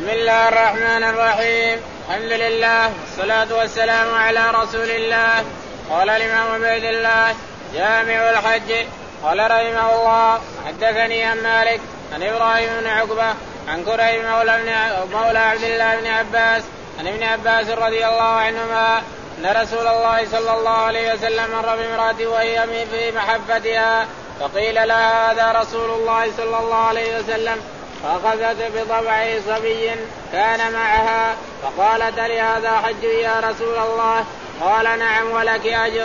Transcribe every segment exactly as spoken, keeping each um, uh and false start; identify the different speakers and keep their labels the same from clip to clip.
Speaker 1: بسم الله الرحمن الرحيم. الحمد لله والصلاة والسلام على رسول الله. قال الإمام عبيد الله جامع الحج قال رحمه الله حدثني عن مالك عن إبراهيم بن عقبة عن كريب مولى, مولى عبد الله بن عباس عن ابن عباس رضي الله عنهما أن رسول الله صلى الله عليه وسلم مر بامرأة وهي في محبتها فقيل لها هذا رسول الله صلى الله عليه وسلم فأخذت بضبع صبي كان معها فقالت لهذا حج يا رسول الله؟ قال نعم ولك أجر.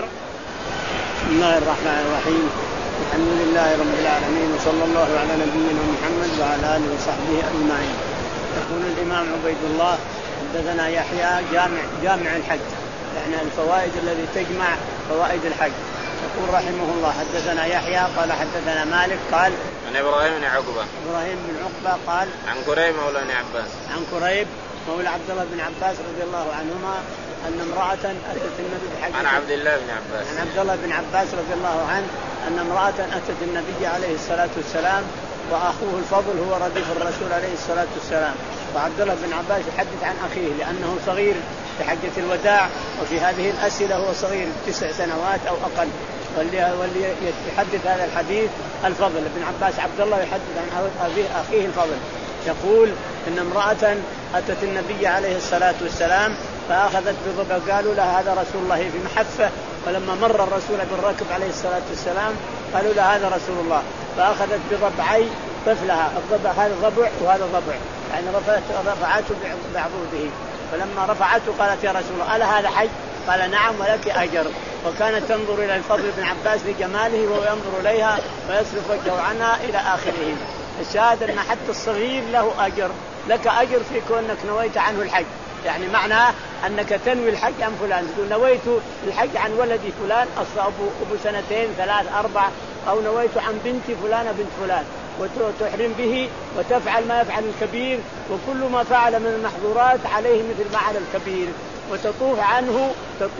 Speaker 2: بسم الله الرحمن الرحيم. الحمد لله رب العالمين وصلى الله على نبينا محمد وعلى آله وصحبه أجمعين. يقول الإمام عبيد الله حدثنا يحيى جامع جامع الحج يعني الفوائد التي تجمع فوائد الحج. يقول رحمه الله حدثنا يحيى قال حدثنا مالك قال
Speaker 1: عن إبراهيم بن عقبة
Speaker 2: إبراهيم بن عقبة قال
Speaker 1: عن كريب مولى بن عباس
Speaker 2: عن كريب مولى عبد الله بن عباس رضي الله عنهما أن امرأة أتت النبي بحج
Speaker 1: عن عبد الله بن عباس
Speaker 2: عن عبد الله بن عباس رضي الله عنه أن امرأة أتت النبي عليه الصلاة والسلام وأخوه الفضل هو رديف الرسول عليه الصلاة والسلام. وعبد الله بن عباس يحدث عن أخيه لأنه صغير في حجة الوداع وفي هذه الأسئلة هو صغير تسع سنوات أو أقل. واللي, واللي يحدث هذا الحديث الفضل بن عباس عبد الله يحدث عن أخيه الفضل يقول إن امرأة أتت النبي عليه الصلاة والسلام فأخذت بضبع قالوا له هذا رسول الله في محفة. فلما مر الرسول بالركب عليه الصلاة والسلام قالوا له هذا رسول الله فأخذت بضبعي طفلها الضبع هذا ضبع وهذا ضبع يعني رفعته بعضوده. فلما رفعته قالت يا رسول الله ألا هذا حج؟ قال نعم ولك أجر. وكانت تنظر إلى الفضل بن عباس لجماله وهو ينظر إليها ويصرف وجهه عنها إلى آخره. الشاهد أن حتى الصغير له أجر لك أجر في كونك نويت عنه الحج يعني معناه أنك تنوي الحج عن فلان تقول نويت الحج عن ولدي فلان أصلا أبو سنتين ثلاث أربع أو نويت عن بنتي فلانة بنت فلان وتحرم به وتفعل ما يفعل الكبير وكل ما فعل من المحظورات عليه مثل ما على الكبير وتطوف عنه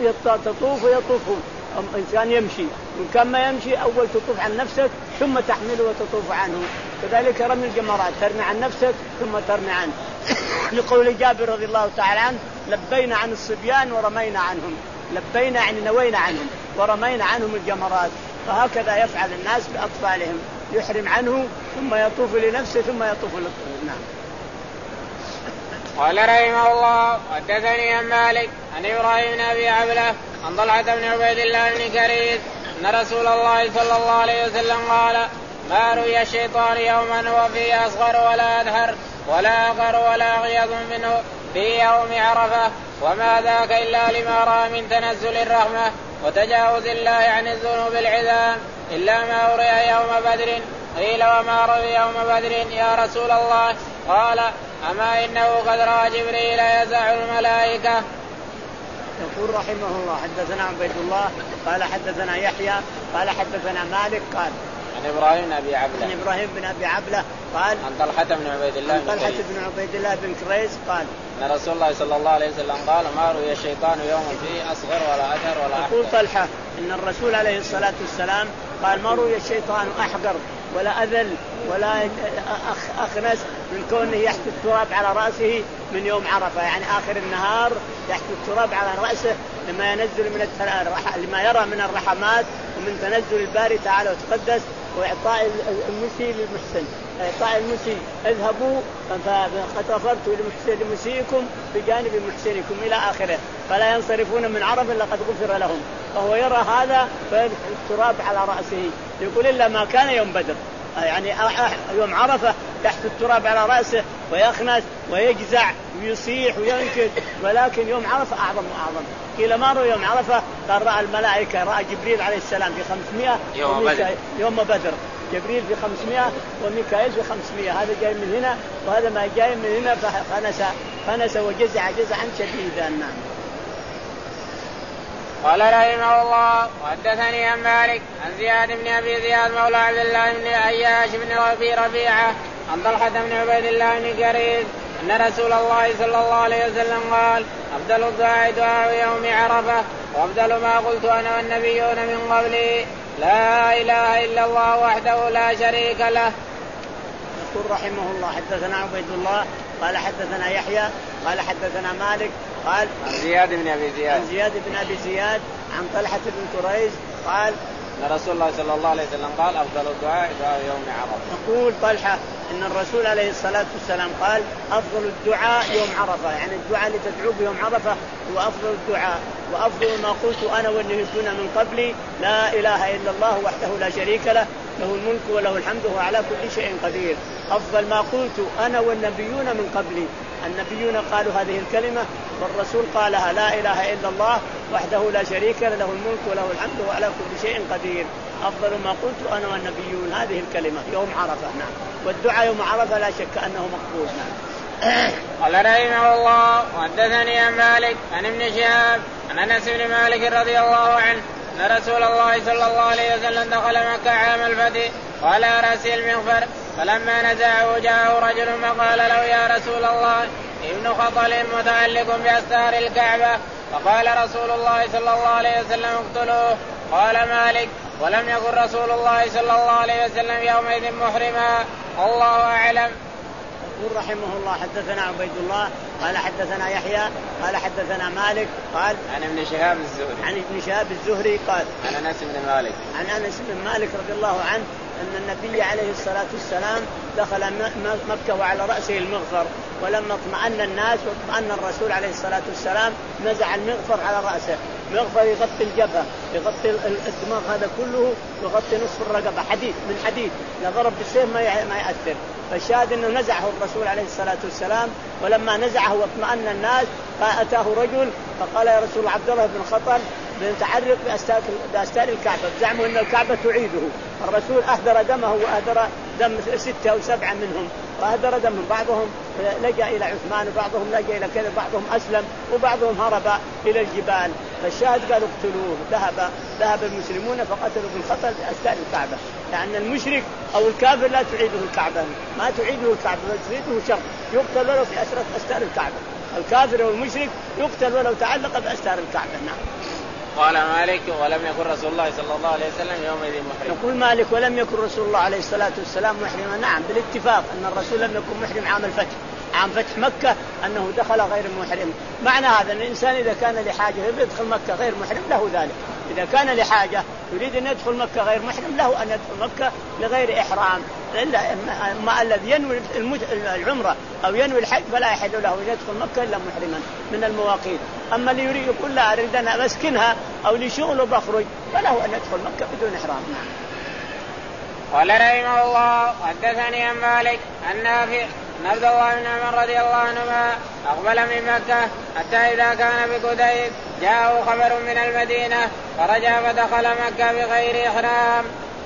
Speaker 2: تطوف ويطوف إنسان يمشي وإن كان ما يمشي أول تطوف عن نفسك ثم تحمله وتطوف عنه. كذلك رمي الجمرات ترمي عن نفسك ثم ترمي عنه لقول جابر رضي الله تعالى عنه لبينا عن الصبيان ورمينا عنهم لبينا يعني نوينا عنهم ورمينا عنهم الجمرات. فهكذا يفعل الناس بأطفالهم يحرم عنه ثم يطوف لنفسه ثم يطوف للطفل. نعم.
Speaker 1: قال رحمه الله حدثني عن مالك عن إبراهيم بن أبي عبلة عن طلحة بن عبيد الله بن كريز أن رسول الله صلى الله عليه وسلم قال ما رؤي الشيطان يوما هو فيه أصغر ولا أدهر ولا أقر ولا أغيظ منه في يوم عرفة وما ذاك إلا لما رأى من تنزل الرحمة وتجاوز الله عن الذنوب العظام إلا ما رؤي يوم بدر. قيل وما رؤي يوم بدر يا رسول الله؟ قال أما إنه قد رأى جبريل يزع الملائكة.
Speaker 2: يقول رحمه الله حدثنا عبيد الله قال حدثنا يحيى قال حدثنا مالك قال
Speaker 1: عن إبراهيم بن أبي عبلة
Speaker 2: عن إبراهيم بن أبي عبلة قال
Speaker 1: عن طلحة بن عبيد الله
Speaker 2: عن طلحة بن عبيد الله بن كريز قال
Speaker 1: أن رسول الله صلى الله عليه وسلم قال ما رؤي الشيطان يوما فيه أصغر ولا أثر ولا أحقر.
Speaker 2: يقول طلحة إن الرسول عليه الصلاة والسلام قال ما رؤي الشيطان أحقر ولا أذل ولا أخنس من كونه يحت التراب على رأسه من يوم عرفة يعني آخر النهار يحت التراب على رأسه لما ينزل من التر... لما يرى من الرحمات ومن تنزل الباري تعالى وتقدس وإعطاء المسيء للمحسن إعطاء المسيء اذهبوا فقد غفرت لمسيئكم بجانب محسنكم إلى آخره فلا ينصرفون من عرفة إلا قد غفر لهم. فهو يرى هذا فيدخل التراب على رأسه يقول إلا ما كان يوم بدر يعني يوم عرفة تحت التراب على رأسه ويخنس ويجزع ويصيح وينكد ولكن يوم عرفة أعظم وأعظم. قيل ما رأى يوم عرفة قال رأى الملائكة رأى جبريل عليه السلام في خمسمائة
Speaker 1: يوم بدر
Speaker 2: يوم بدر جبريل في خمسمائة وميكائيل في خمسمائة هذا جاي من هنا وهذا ما جاي من هنا فخنس خنس وجزع جزعا شديدا.
Speaker 1: قال رحمه الله وحدثني عن مالك عن زياد بن أبي زياد مولى عبد الله بن عياش بن أبي ربيعة عن طلحة بن عبيد الله بن كريز أن رسول الله صلى الله عليه وسلم قال أفضل الدعاء دعاء يوم عرفة وأفضل ما قلت أنا والنبيون من قبلي لا إله إلا الله وحده لا شريك له.
Speaker 2: يقول رحمه الله حدثنا عبيد الله قال حدثنا يحيى قال حدثنا مالك قال
Speaker 1: عن زياد بن أبي زياد
Speaker 2: عن زياد بن أبي زياد عن طلحة بن كريز قال
Speaker 1: أن رسول الله صلى الله عليه وسلم قال أفضل الدعاء دعاء يوم عرفة.
Speaker 2: يقول طلحة إن الرسول عليه الصلاة والسلام قال أفضل الدعاء يوم عرفة، يعني الدعاء اللي تدعوه يوم عرفة هو أفضل الدعاء، وأفضل ما قلت أنا والنبيون من قبلي لا إله إلا الله وحده لا شريك له له الملك وله الحمد وهو على كل شيء قدير. أفضل ما قلت أنا والنبيون من قبلي، النبيون قالوا هذه الكلمة والرسول قالها لا إله إلا الله وحده لا شريك له له الملك وله الحمد وهو على كل شيء قدير. أفضل ما قلت أنا والنبيون هذه الكلمة يوم عرفة. نعم. والدعاء يوم عرفة لا شك أنه مقبول. نعم.
Speaker 1: قال رحمه الله وحدثني عن مالك عن ابن شهاب عن أنس بن مالك رضي الله عنه أن رسول الله صلى الله عليه وسلم دخل مكة عام الفتح وعلى رأسه المغفر، فلما نزعه جاءه رجل فقال له يا رسول الله ابن خطل متعلق بأستار الكعبة، فقال رسول الله صلى الله عليه وسلم اقتلوه. قال مالك ولم يكن رسول الله صلى الله عليه وسلم يومئذ محرما، الله أعلم.
Speaker 2: يقول رحمه الله حدثنا عبيد الله قال حدثنا يحيى قال حدثنا مالك قال
Speaker 1: عن ابن شهاب الزهري
Speaker 2: عن ابن شهاب الزهري قال
Speaker 1: عن أنس بن مالك
Speaker 2: عن أنس بن مالك رضي الله عنه أن النبي عليه الصلاة والسلام دخل مكة وعلى رأسه المغفر، ولما اطمأن الناس واطمأن الرسول عليه الصلاة والسلام نزع المغفر على رأسه. مغفر يغطي الجبهة يغطي الدماغ هذا كله يغطي نصف الرقبة، حديد من حديد إذا ضرب بالسيف ما ما يأثر. فالشاهد أنه نزعه الرسول عليه الصلاة والسلام، ولما نزعه واطمأن الناس فأتاه رجل فقال يا رسول عبد الله بن خطل متعرق بأستار بأستار الكعبة، زعموا أن الكعبة تعيده. الرسول أهدر دمه وأهدر دم ستة أو سبعة منهم وأهدر دمهم، بعضهم لجأ إلى عثمان وبعضهم لجأ إلى كذا، بعضهم أسلم وبعضهم هرب إلى الجبال. فالشاهد قالوا اقتلوه. ذهب ذهب المسلمون فقتلوا بن خطل بأستار الكعبة، لأن يعني المشرك أو الكافر لا تعيده الكعبة، ما تعيده الكعبة بل تعيده شر، يقتل ولو في أستار الكعبة. الكافر والمشرك يقتل ولو تعلق بأستار الكعبة. نعم.
Speaker 1: قال مالك ولم يكن رسول الله صلى الله عليه وسلم يومئذ محرما.
Speaker 2: يقول مالك ولم يكن رسول الله عليه الصلاة والسلام محرما. نعم بالاتفاق أن الرسول لم يكن محرم عام الفتح، عام فتح مكة أنه دخل غير محرم. معنى هذا أن الإنسان إذا كان لحاجة يدخل مكة غير محرم له ذلك، إذا كان لحاجة يريد أن يدخل مكة غير محرم له أن يدخل مكة لغير إحرام. إلا ما الذي ينوي العمرة أو ينوي الحج فلا يحل له أن يدخل مكة إلا محرما من المواقيت. أما اللي يريد يقول لا أريد أن أسكنها أو لشغل وبخرج فله أن يدخل مكة بدون إحرام. نعم.
Speaker 1: قال رحمه الله حدثني عن مالك عن نافع أن عبد الله بن عمر رضي الله عنهما أقبل من مكة حتى إذا كان بقديد جاءه خبر من المدينة فرجع فدخل مكة بغير إحرام.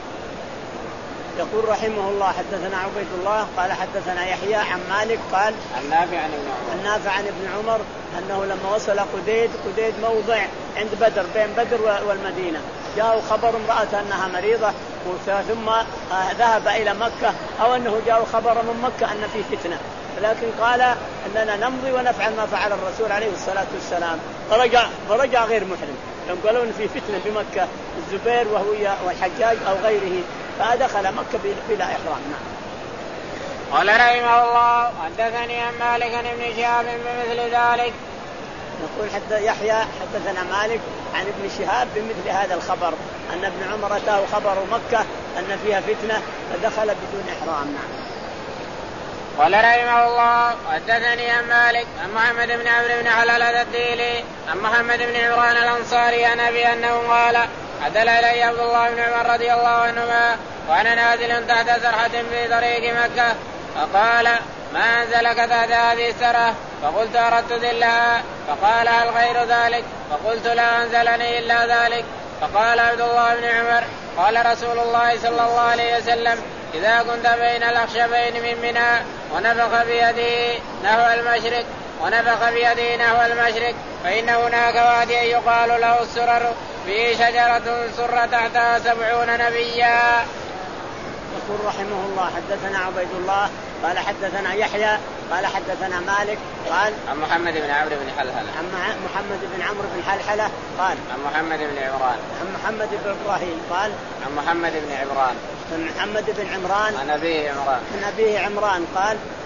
Speaker 2: يقول رحمه الله حدثنا عبيد الله قال حدثنا يحيى عن مالك قال
Speaker 1: عن نافع عن ابن عمر
Speaker 2: النافع عن ابن عمر أنه لما وصل قديد، قديد موضع عند بدر بين بدر والمدينة، جاءوا خبر امرأة أنها مريضة ثم ذهب إلى مكة، أو أنه جاءوا خبر من مكة أن في فتنة، لكن قال أننا نمضي ونفعل ما فعل الرسول عليه الصلاة والسلام. فرجع فرجع غير محرم، لما قالوا إن في فتنة بمكة الزبير وهو والحجاج أو غيره، فدخل مكة بلا إحرام. نعم.
Speaker 1: قال رحمه الله حدثني عن مالك عن ابن شهاب بمثل ذلك.
Speaker 2: نقول حتى يحيى حدثنا مالك عن ابن شهاب بمثل هذا الخبر أن ابن عمر أتاه خبر مكة أن فيها فتنة فدخل بدون إحرام. نعم.
Speaker 1: قال رحمه الله حدثني عن مالك عن محمد بن عمرو بن حلالة الديلي عن محمد بن عمران الأنصاري عن أبي أنه قال عدل إلي عبد الله بن عمر رضي الله عنهما وأنا نازل تحت سرحة في طريق مكة، فقال ما أنزلك تحت هذه السرة؟ فقلت أردت ذلها. فقال هل غير ذلك؟ فقلت لا أنزلني إلا ذلك. فقال عبد الله بن عمر قال رسول الله صلى الله عليه وسلم إذا كنت بين الأخشبين من منى ونفخ بيده نحو المشرق ونفخ بيده نحو المشرق فإن هناك واديا يقال له السرر فيه شجرة سر تحتها سبعون نبيا.
Speaker 2: يقول رحمه الله حدثنا عبيد الله قال حدثنا يحيى قال حدثنا مالك قال
Speaker 1: عن محمد بن عمرو بن حلحلة
Speaker 2: عن محمد بن عمرو بن حلحلة قال
Speaker 1: عن محمد بن عمران
Speaker 2: عن محمد بن إبراهيم قال
Speaker 1: عن محمد بن عمران
Speaker 2: عن محمد بن عمران
Speaker 1: عن أبيه عمران
Speaker 2: عن أبيه عمران قال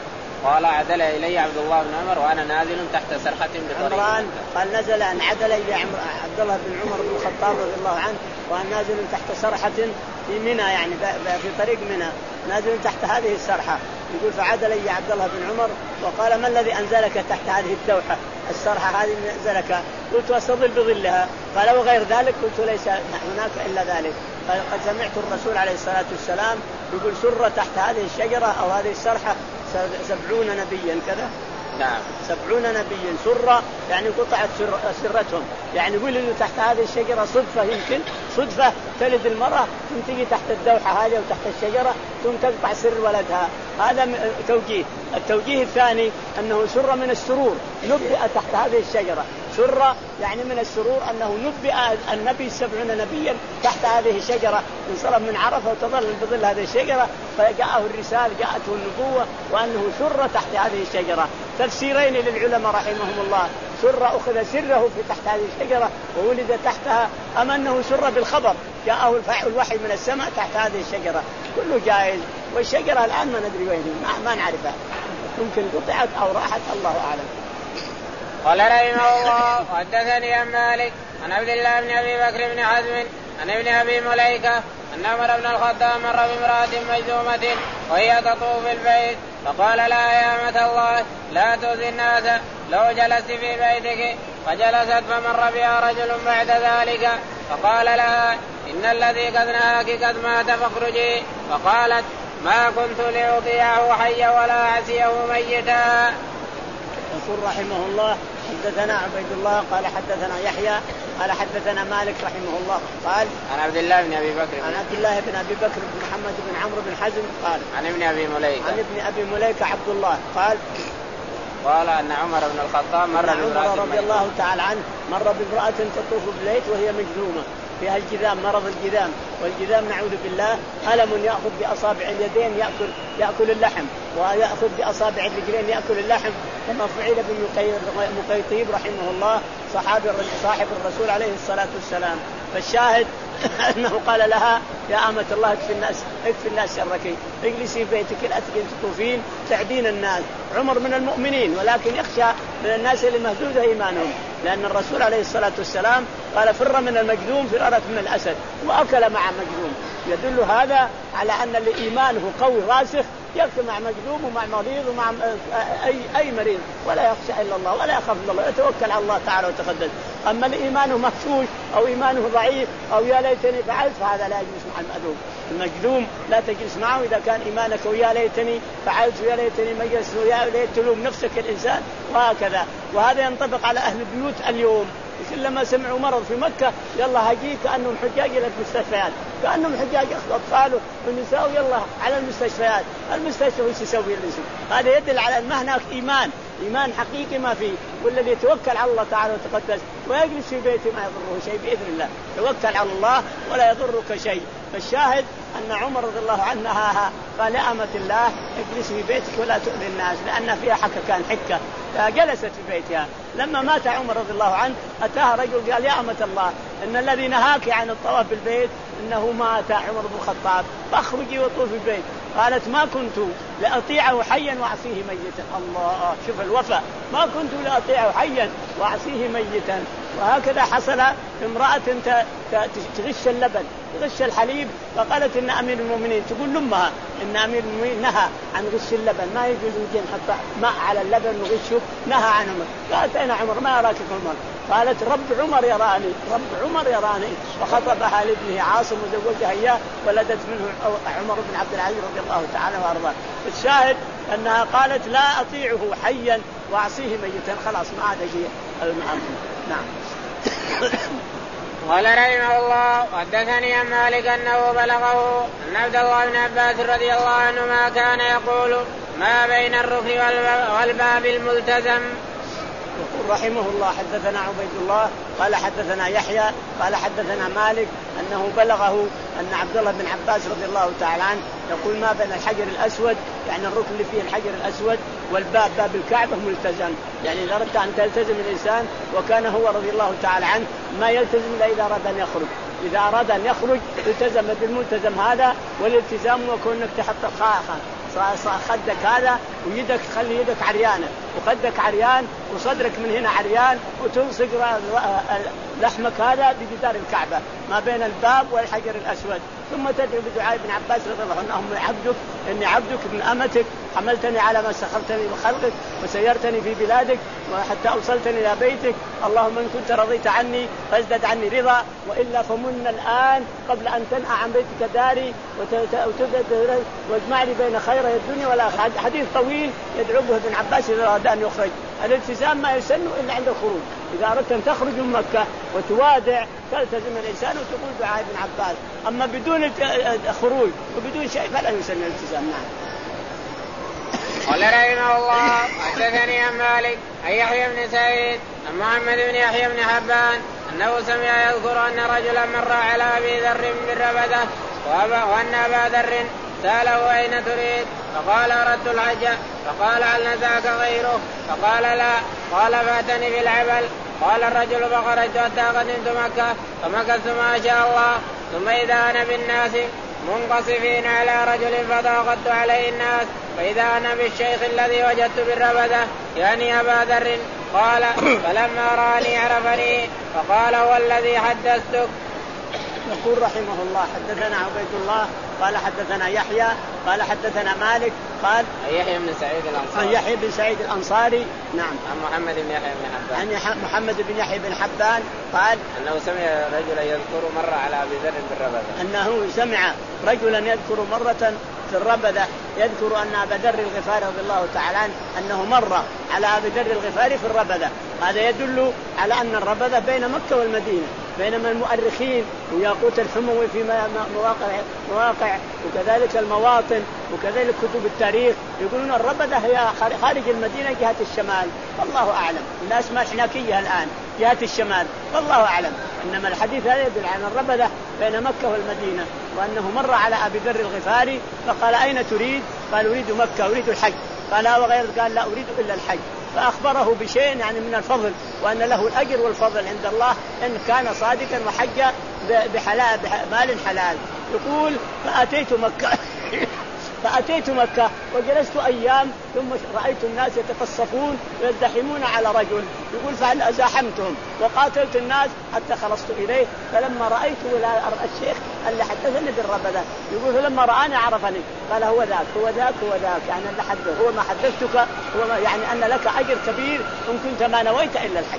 Speaker 1: قال عدل إلي عبد الله بن عمر وأنا نازل تحت سرحة بطريق
Speaker 2: عمران قال نزل أن عدل إلي عبد الله بن عمر بن الخطاب رضي الله عنه وأنا نازل تحت سرحة في منى يعني في طريق منى نازل تحت هذه السرحة. يقول فعدل إلي عبد الله بن عمر وقال ما الذي أنزلك تحت هذه الدوحة السرحة هذه نزلك؟ قلت أستظل بظلها. قال وغير ذلك؟ قلت ليس هناك إلا ذلك. قال قد سمعت الرسول عليه الصلاة والسلام يقول سر تحت هذه الشجرة أو هذه السرحة سبعون نبيا كذا.
Speaker 1: نعم
Speaker 2: سبعون نبيا سرة يعني قطعت سر سرتهم يعني ولدوا تحت هذه الشجرة صدفة يمكن صدفة تلد المرأة ثم تجي تحت الدوحة هذه وتحت الشجرة ثم تقطع سر ولدها. هذا توجيه. التوجيه الثاني أنه سر من السرور نبئ تحت هذه الشجرة سر يعني من السرور أنه نبئ النبي سبعون نبيا تحت هذه الشجرة انصرف من عرفة وتظل بظل هذه الشجرة فجاءه الرسالة جاءته النبوة وأنه سر تحت هذه الشجرة. تفسيرين للعلماء رحمهم الله سر أخذ سره في تحت هذه الشجرة وولد تحتها أم أنه سر بالخبر جاءه الوحي من السماء تحت هذه الشجرة كله جائز. والشجرة الآن ما ندري وين ما نعرفها ممكن قطعت أو راحت الله أعلم.
Speaker 1: قال رحمه الله وحدثني عن مالك عن عبد الله بن أبي بكر بن حزم عن ابن أبي مليكة أن عمر بن الخطاب مر بامرأة مجذومة وهي تطوف في البيت فقال لها يا أمة الله لا تؤذي الناس لو جلست في بيتك فجلست فمر بها رجل بعد ذلك فقال لها إن الذي قد نهاك قد مات فاخرجي فقالت ما كنت لأطيعه حيا ولا عسيه ميتا.
Speaker 2: يقول رحمه الله حدثنا عبيد الله قال حدثنا يحيى قال حدثنا مالك رحمه الله قال
Speaker 1: عن عبد الله بن أبي بكر
Speaker 2: عن عبد الله بن أبي بكر بن محمد بن عمرو بن حزم قال
Speaker 1: عن ابن أبي مليكة
Speaker 2: عن ابن أبي مليكة عبد الله قال
Speaker 1: قال أن عمر بن الخطاب مر
Speaker 2: عمر رضي الله تعالى عنه مر بامرأة تطوف بالبيت وهي مجذومة فيها الجذام مرض الجذام والجذام نعوذ بالله ألم يأخذ بأصابع اليدين يأكل يأكل اللحم ويأخذ بأصابع الرجلين يأكل اللحم كما فعل بمقيطيب رحمه الله صحابي صاحب الرسول عليه الصلاة والسلام. فالشاهد أنه قال لها يا أمة الله اكفي الناس اكفي الناس شرك اجلسي في بيتك لا تجلسي تطوفين تعدين الناس. عمر من المؤمنين ولكن يخشى من الناس اللي مهزوزة إيمانهم لأن الرسول عليه الصلاة والسلام قال فر من المجذوم فرارك من الأسد وأكل مع مجذوم. يدل هذا على أن اللي إيمانه قوي راسخ يأكل مع مجذوم ومع مريض ومع أي أي مريض ولا يخشى إلا الله ولا يخاف إلا الله يتوكل على الله تعالى وتقدس. أما اللي إيمانه مفشوش أو إيمانه ضعيف أو يا ليتني فعلت فهذا لا يجلس مع المأذون. المجذوم لا تجلس معه إذا كان إيمانك ويا ليتني فعلت ويا ليتني مجلس ويا ليت تلوم نفسك الإنسان وهكذا. وهذا ينطبق على أهل البيوت اليوم لما سمعوا مرض في مكة يلا هجيك كأنهم حجاج إلى المستشفيات كأنهم حجاج أطفاله والنساء يلا على المستشفيات. المستشفى وش يسوي الإنسان؟ هذا يدل على أن هناك إيمان إيمان حقيقي ما فيه. والذي يتوكل على الله تعالى وتقدس ويجلس في بيته ما يضره شيء بإذن الله. توكل على الله ولا يضرك شيء. فالشاهد أن عمر رضي الله عنها قال يا أمة الله اجلس في بيتك ولا تؤذي الناس لأن فيها حكة كان حكة فجلست في بيتها. لما مات عمر رضي الله عنه أتاها رجل قال يا أمة الله إن الذي نهاك عن الطواف بالبيت إنه مات عمر بن الخطاب فاخرجي وطوفي البيت. قالت ما كنت لأطيعه حيا وأعصيه ميتا. الله شوف الوفاء ما كنت لأطيعه حيا وأعصيه ميتا. وهكذا حصل امرأة تغش اللبن تغش الحليب فقالت إن أمير المؤمنين تقول لأمها إن أمير المؤمنين نهى عن غش اللبن ما يجوز يجين حتى ماء على اللبن وغشه نهى عن عمر. قالت أين عمر ما يراك في عمر؟ قالت رب عمر يراني رب عمر يراني. وخطبها لابنه عاصم وزوجها إياه ولدت منه عمر بن عبد العزيز رضي الله تعالى وأرضاه. الشاهد أنها قالت لا أطيعه حيا وأعصيه ميتا خلاص ما عاد شيء. نعم.
Speaker 1: قال رحمه الله وحدثني عن مالك أنه بلغه أن عبد الله بن عباس رضي الله عنهما كان يقول ما بين الركن والباب الملتزم.
Speaker 2: يقول رحمه الله حدثنا عبيد الله قال حدثنا يحيى قال حدثنا مالك أنه بلغه أن عبد الله بن عباس رضي الله تعالى عنه يقول ما بين الحجر الأسود يعني الركن اللي فيه الحجر الأسود والباب باب الكعبة ملتزم. يعني إذا أردت أن تلتزم الإنسان وكان هو رضي الله تعالى عنه ما يلتزم إلا إذا أراد أن يخرج. إذا أراد أن يخرج التزم بالملتزم هذا والالتزام وكونك تحط خدك هذا ويدك خلي يدك عريانة وخدك عريان وصدرك من هنا عريان وتلصق لحمك هذا بجدار الكعبة ما بين الباب والحجر الأسود. ثم تدعو بدعاء ابن عباس رضي الله عنه اللهم عبدك إني عبدك ابن أمتك حملتني على ما سخرتني بخلقك وسيرتني في بلادك وحتى أوصلتني إلى بيتك. اللهم إن كنت رضيت عني فازدد عني رضا وإلا فمن الآن قبل أن تنأى عن بيتك داري وتبدأ واجمع لي بين خيري الدنيا والآخرة. حديث طويل يدعو به ابن عباس إذا أراد أن يخرج. الالتزام ما يسن إلا عند الخروج. إذا أردت أن تخرج من مكة وتوادع تلتزم الإنسان وتقول دعاء ابن عباس. أما بدون خروج وبدون شيء فلا يسن الالتزام. نعم.
Speaker 1: قال رحمه الله حدثني عن مالك عن يحيى بن سعيد عن محمد بن يحيى بن حبان أنه سمع يذكر أن رجلا مر على أبي ذر بالربذة وأن أبا ذر سأله أين تريد فقال أردت الحج فقال هل نزعك غيره فقال لا قال فأتني بالعبل. قال الرجل فخرجت حتى قدمت مكة فمكثت ما شاء الله ثم إذا أنا بالناس منقصفين على رجل فضاقت عليه الناس فإذا أنا بالشيخ الذي وجدت بالربذة يعني أبا ذر. قال فلما رآني عرفني فقال هو الذي حدثتك.
Speaker 2: يقول رحمه الله حدثنا عبيد الله قال حدثنا يحيى قال حدثنا مالك قال
Speaker 1: يحيى بن سعيد الأنصاري
Speaker 2: يحيى بن سعيد الأنصاري نعم
Speaker 1: عن محمد بن يحيى بن حبان
Speaker 2: عن محمد بن يحيى بن حبان قال
Speaker 1: أنه سمع رجلا يذكر مرة على أبي ذر بالربذة
Speaker 2: أنه سمع رجلا يذكر مرة في الربذة يذكر أن أبا ذر الغفاري رضي الله تعالى عنه أنه مر على أبي ذر الغفاري في الربذة. هذا يدل على أن الربذة بين مكة والمدينة بينما المؤرخين وياقوت الحموي في مواقع, مواقع وكذلك المواطن وكذلك كتب التاريخ يقولون الربذة هي خارج المدينة جهة الشمال. والله أعلم الناس ما حناكية الآن جهة الشمال والله أعلم. إنما الحديث هذا يدل على الربذة بين مكة والمدينة وأنه مر على أبي ذر الغفاري فقال أين تريد؟ قال أريد مكة أريد الحج. قال وغير قال لا أريد إلا الحج. فأخبره بشيء يعني من الفضل وأن له الأجر والفضل عند الله إن كان صادقا وحج بحلال بمال حلال. يقول فأتيت مكة فأتيت مكة وجلست أيام ثم رأيت الناس يتقصفون ويزدحمون على رجل. يقول فهل أزاحمتهم وقاتلت الناس حتى خلصت إليه فلما رأيته الشيخ اللي حدثني بالربذة يقول فلما رآني عرفني قال هو ذاك هو ذاك هو ذاك يعني اللي حدث هو ما حدثتك هو ما يعني أن لك أجر كبير إن كنت ما نويت إلا الحج.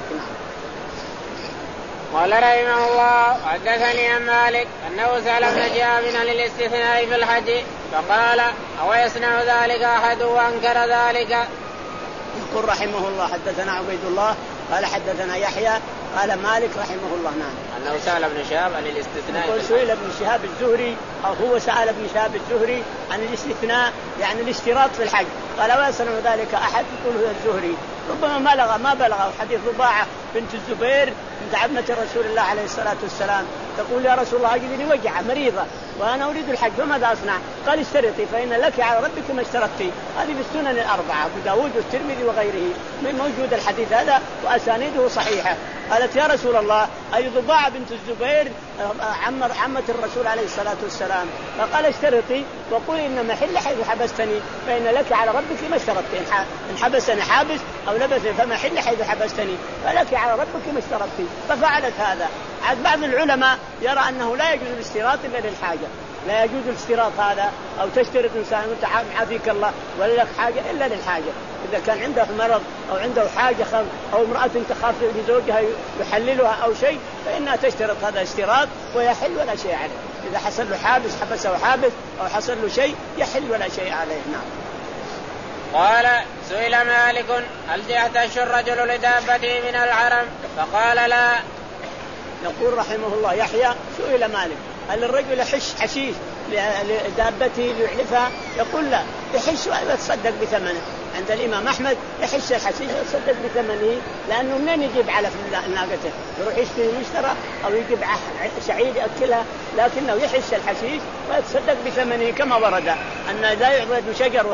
Speaker 1: قال رحمه الله حدثني عن مالك أنه سأل ابن شهاب عن الاستثناء في الحج فقال أو يصنع ذلك أحد وأنكر ذلك.
Speaker 2: يقول رحمه الله حدثنا عبيد الله قال حدثنا يحيى قال مالك رحمه الله نعم
Speaker 1: أنه سأل ابن شهاب عن الاستثناء.
Speaker 2: يقول سئل ابن شهاب الزهري أو هو سأل ابن شهاب الزهري عن الاستثناء يعني الاشتراط في الحج قال أو يصنع ذلك أحد يقول هو الزهري. ربما بلغ ما بلغ حديث رباعة بنت الزبير بنت عمة رسول الله عليه الصلاة والسلام تقول يا رسول الله أجدني وجعة مريضة وأنا أريد الحج فماذا أصنع؟ قال اشترطي فإن لك على ربك ما اشترطتي. هذه في السنن الأربعة أبو داود والترمذي وغيره من موجود الحديث هذا وأسانيده صحيحة. قالت يا رسول الله أي ضباعة بنت الزبير عمة عمة الرسول عليه الصلاة والسلام فقال اشترطي وقل إن محل حيث حبستني فإن لك على ربك ما اشترطتي إن حبسني حابس أو لبسني فمحل حيث حبستني فلك على ربك ما اشترطتي. ففعلت هذا. عاد بعض العلماء يرى أنه لا يجوز الاشتراط إلا للحاجة لا يجوز الاشتراط هذا أو تشترط إنسان وأنت عافيك الله ولا لك حاجة إلا للحاجة. إذا كان عنده مرض أو عنده حاجة أو امرأة تخاف لزوجها يحللها أو شيء فإنها تشترط هذا اشتراط ويحل ولا شيء عليه. إذا حصل له حابس حبسه حابس أو حصل له شيء يحل ولا شيء عليه. نعم.
Speaker 1: قال سئل مالك هل يحتش الرجل لدابته من الحرم فقال لا.
Speaker 2: يقول رحمه الله يحيى سئل مالك هل الرجل يحش حشيش لدابته ليحلفها يقول لا يحش ويتصدق بثمنه. عند الإمام أحمد يحش الحشيش ويتصدق بثمنه لأنه منين يجيب علف ناقته يروح يشتري مشترى أو يجيب شعير يأكلها لكنه يحش الحشيش ويتصدق بثمنه كما ورد أن لا يعضد شجرها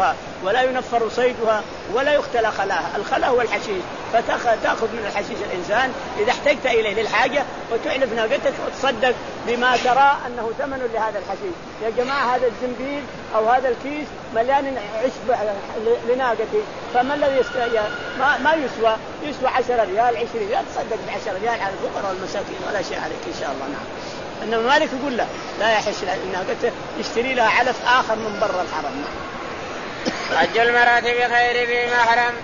Speaker 2: ولا ينفر صيدها ولا يختلى خلاها. الخلا هو الحشيش، فتأخذ من الحشيش الإنسان إذا احتجت إليه للحاجة وتعلف ناقتك وتصدق بما ترى أنه ثمن لهذا الحشيش. يا جماعة هذا الزنبيل أو هذا الكيس مليان عشب لناقتي، فما الذي يست... ما... ما يسوى يسوى عشرة ريال عشرين ريال، تصدق بعشرة ريال على الفقراء والمساكين ولا شيء عليك إن شاء الله. نعم. إنما مالك يقول له لا يحش ناقته يشتري لها علف آخر من برا الحرم.
Speaker 1: حج المرأة بخير في محرم.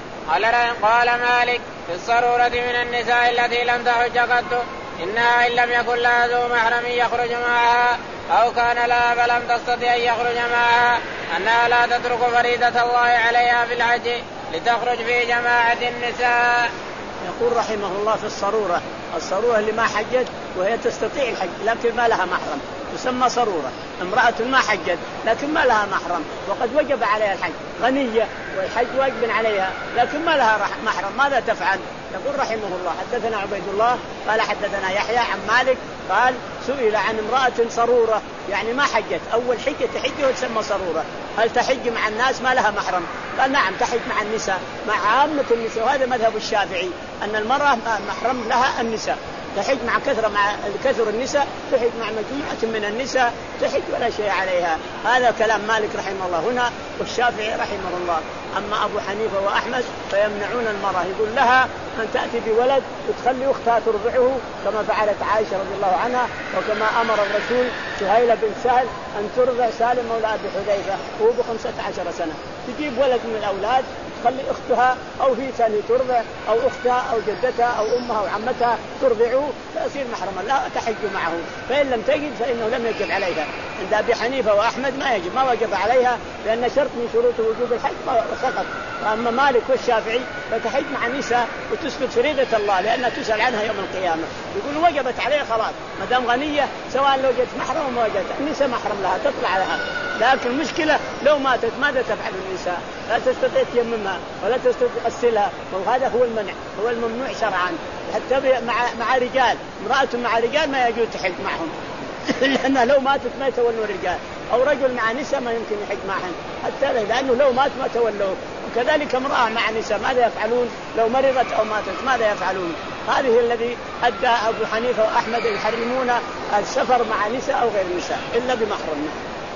Speaker 1: قال مالك في الصرورة من النساء التي لم تحج قط إنها إن لم يكن لها ذو محرم يخرج معها أو كان لها فلم تستطع أن يخرج معها أنها لا تترك فريدة الله عليها في الحج لتخرج في جماعة النساء.
Speaker 2: يقول رحمه الله في الصرورة، الصرورة اللي ما حجت وهي تستطيع الحج لكن ما لها محرم تسمى صرورة. امرأة ما حجت لكن ما لها محرم وقد وجب عليها الحج، غنية والحج واجب عليها لكن ما لها محرم، ماذا تفعل؟ يقول رحمه الله حدثنا عبيد الله قال حدثنا يحيى عن مالك قال سئل عن امرأة صرورة يعني ما حجت، أول حجة تحج وتسمى صرورة، هل تحج مع الناس ما لها محرم؟ قال نعم تحج مع النساء مع عامة النساء، وهذا مذهب الشافعي أن المرأة محرم لها النساء، تحج مع كثرة مع كثر النساء، تحج مع مجموعة من النساء تحج ولا شيء عليها. هذا كلام مالك رحمه الله هنا والشافعي رحمه الله. أما أبو حنيفة وأحمد فيمنعون المرأة، يقول لها أن تأتي بولد وتخلي أختها ترضعه كما فعلت عائشة رضي الله عنها، وكما أمر الرسول سهيل بن سهل أن ترضع سالم مولى أبي حذيفة وهو بخمسة عشر سنة، تجيب ولد من الأولاد تخلي أختها أو هي ثانية ترضع أو أختها أو جدتها أو أمها أو عمتها ترضعه فيصير محرما لا تحج معه، فإن لم تجد فإنه لم يجب عليها. عند أبي حنيفة وأحمد ما يجب، ما وجب عليها لأن شرط من شروط وجوب الحج سقط. وأما مالك والشافعي فتحج مع النساء وتسقط فريضة الله لأنها تسأل عنها يوم القيامة، يقول وجبت عليها خلاص ما دام غنية، سواء لو وجدت محرم وما وجدت النساء محرم لها تطلع لها. لكن المشكلة لو ماتت ماذا تفعل النساء؟ لا تستطيع تيممها ولا تستطيع تغسلها، وهذا هو المنع، هو الممنوع شرعا. حتى مع مع رجال، امرأة مع رجال ما يجوز تحج معهم لأنها لو ماتت ما يتولوا الرجال، أو رجل مع نساء ما يمكن يحج معهم حتى لأنه لو مات ما تولوه. وكذلك امرأة مع نساء ماذا يفعلون؟ لو مرضت أو ماتت ماذا يفعلون؟ هذه الذي أدى أبو حنيفة وأحمد يحرمون السفر مع نساء أو غير نساء إلا بمحرم.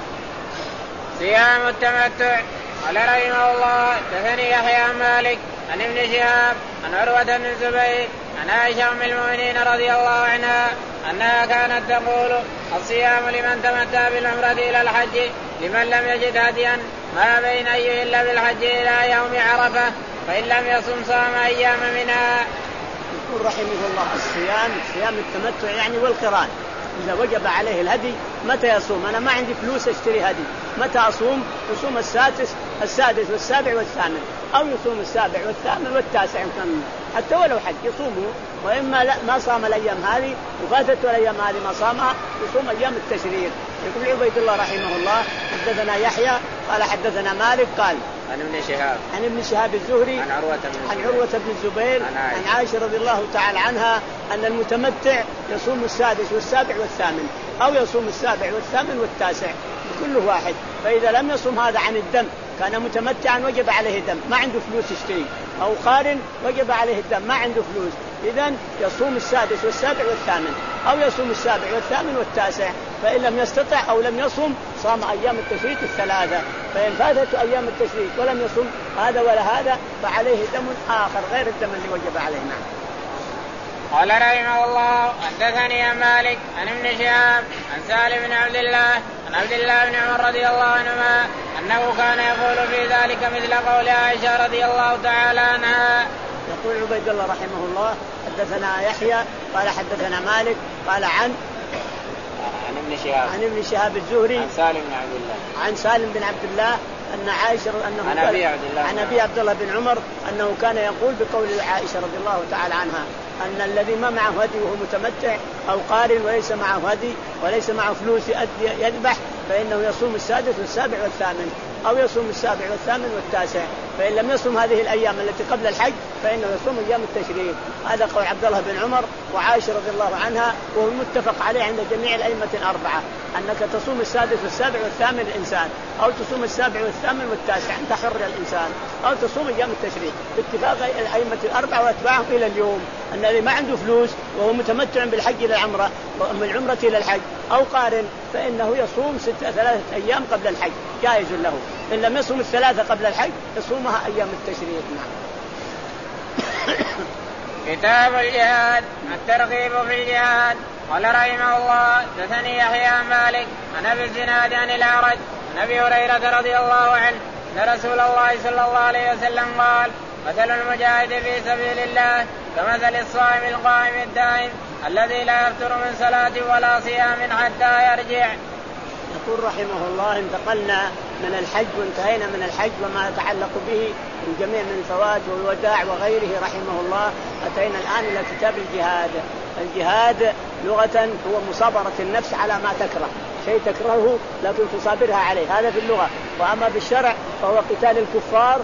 Speaker 1: صيام التمتع. قال رحمه الله حدثني يحيى عن مالك عن ابن شهاب عن عروة بن الزبير عن عائشة أم المؤمنين رضي الله عنها أنها كانت تقول الصيام لمن تمتع بالعمرة إلى الحج لمن لم يجد هديا ما بين أن يهل بالحج إلى يوم عرفة فإن لم يصم صام أيام منها.
Speaker 2: يقول رحمه الله الصيام صيام التمتع يعني والقران، إذا وجب عليه الهدي متى يصوم؟ أنا ما عندي فلوس أشتري هدي، متى أصوم؟ يصوم السادس السادس والسابع والثامن، أو يصوم السابع والثامن والتاسع حتى ولو حج يصومه. وإما لا ما صام الأيام هذه وفاتت الأيام هذه ما صامها يصوم أيام التشريق. يقول عبيد الله رحمه الله حدثنا يحيى قال حدثنا مالك قال
Speaker 1: عن ابن شهاب
Speaker 2: عن ابن شهاب الزهري
Speaker 1: عن عروة بن
Speaker 2: عن عروة بن الزبير
Speaker 1: عن عائشة.
Speaker 2: عن عائشة رضي الله تعالى عنها أن المتمتع يصوم السادس والسابع والثامن، أو يصوم السابع والثامن والتاسع بكل واحد. فإذا لم يصوم هذا عن الدم كان متمتعا وجب عليه الدم ما عنده فلوس يشتري، أو قارن وجب عليه الدم ما عنده فلوس، إذن يصوم السادس والسابع والثامن، أو يصوم السابع والثامن والتاسع. فإن لم يستطع أو لم يصوم صام أيام التشريق الثلاثة. فإن فاتت أيام التشريق ولم يصوم هذا ولا هذا فعليه دم آخر غير الدم اللي وجب عليه. نعم.
Speaker 1: قال رحمه الله حدثني عن مالك عن ابن شهاب عن سالم بن عبد الله عن عبد الله بن عمر رضي الله عنهما أنه كان يقول في ذلك مثل قول عائشة رضي الله تعالى عنها.
Speaker 2: يقول عبيد الله رحمه الله حدثنا يحيى قال حدثنا مالك قال عن
Speaker 1: عن ابن شهاب
Speaker 2: عن ابن شهاب الزهري
Speaker 1: عن سالم بن عبد الله
Speaker 2: عن سالم بن عبد الله أن عائشة أنه
Speaker 1: عن أبي عبد الله
Speaker 2: عن أبي عبد الله بن عمر أنه كان يقول بقول عائشة رضي الله تعالى عنها أن الذي ما معه هدي وهو متمتع أو قارن وليس معه هدي وليس معه فلوس يذبح فإنه يصوم السادس والسابع والثامن، أو يصوم السابع والثامن والتاسع. فإن لم يصم هذه الأيام التي قبل الحج فإنه يصوم أيام التشريق. هذا قول عبد الله بن عمر وعائشة رضي الله عنها، وهو متفق عليه عند جميع الأئمة الأربعة، أنك تصوم السادس والسابع والثامن الإنسان، أو تصوم السابع والثامن والتاسع أنت حر الإنسان، أو تصوم أيام التشريق باتفاق الأئمة الأربعة وأتباعهم إلى اليوم. أن اللي ما عنده فلوس وهو متمتع بالحج إلى العمرة ومن العمرة إلى الحج أو قارن فإنه يصوم ستة ثلاثة أيام قبل الحج جائز له. إن لم يصوم الثلاثة قبل الحج يصومها أيام التشريق. نعم.
Speaker 1: كتاب الجهاد. الترغيب في الجهاد. قال رحمه الله حدثني يحيى عن مالك عن ابي الزناد عن الأعرج عن ابي هريرة رضي الله عنه ان رسول الله صلى الله عليه وسلم قال مثل المجاهد في سبيل الله كمثل الصائم القائم الدائم الذي لا يفتر من صلاة ولا صيام حتى يرجع.
Speaker 2: يقول رحمه الله انتقلنا من الحج وانتهينا من الحج وما يتعلق به من جميع من الفوات والوداع وغيره رحمه الله. أتينا الآن إلى كتاب الجهاد. الجهاد لغة هو مصابرة النفس على ما تكره، شيء تكرهه لكن تصابرها عليه، هذا في اللغة. وأما بالشرع فهو قتال الكفار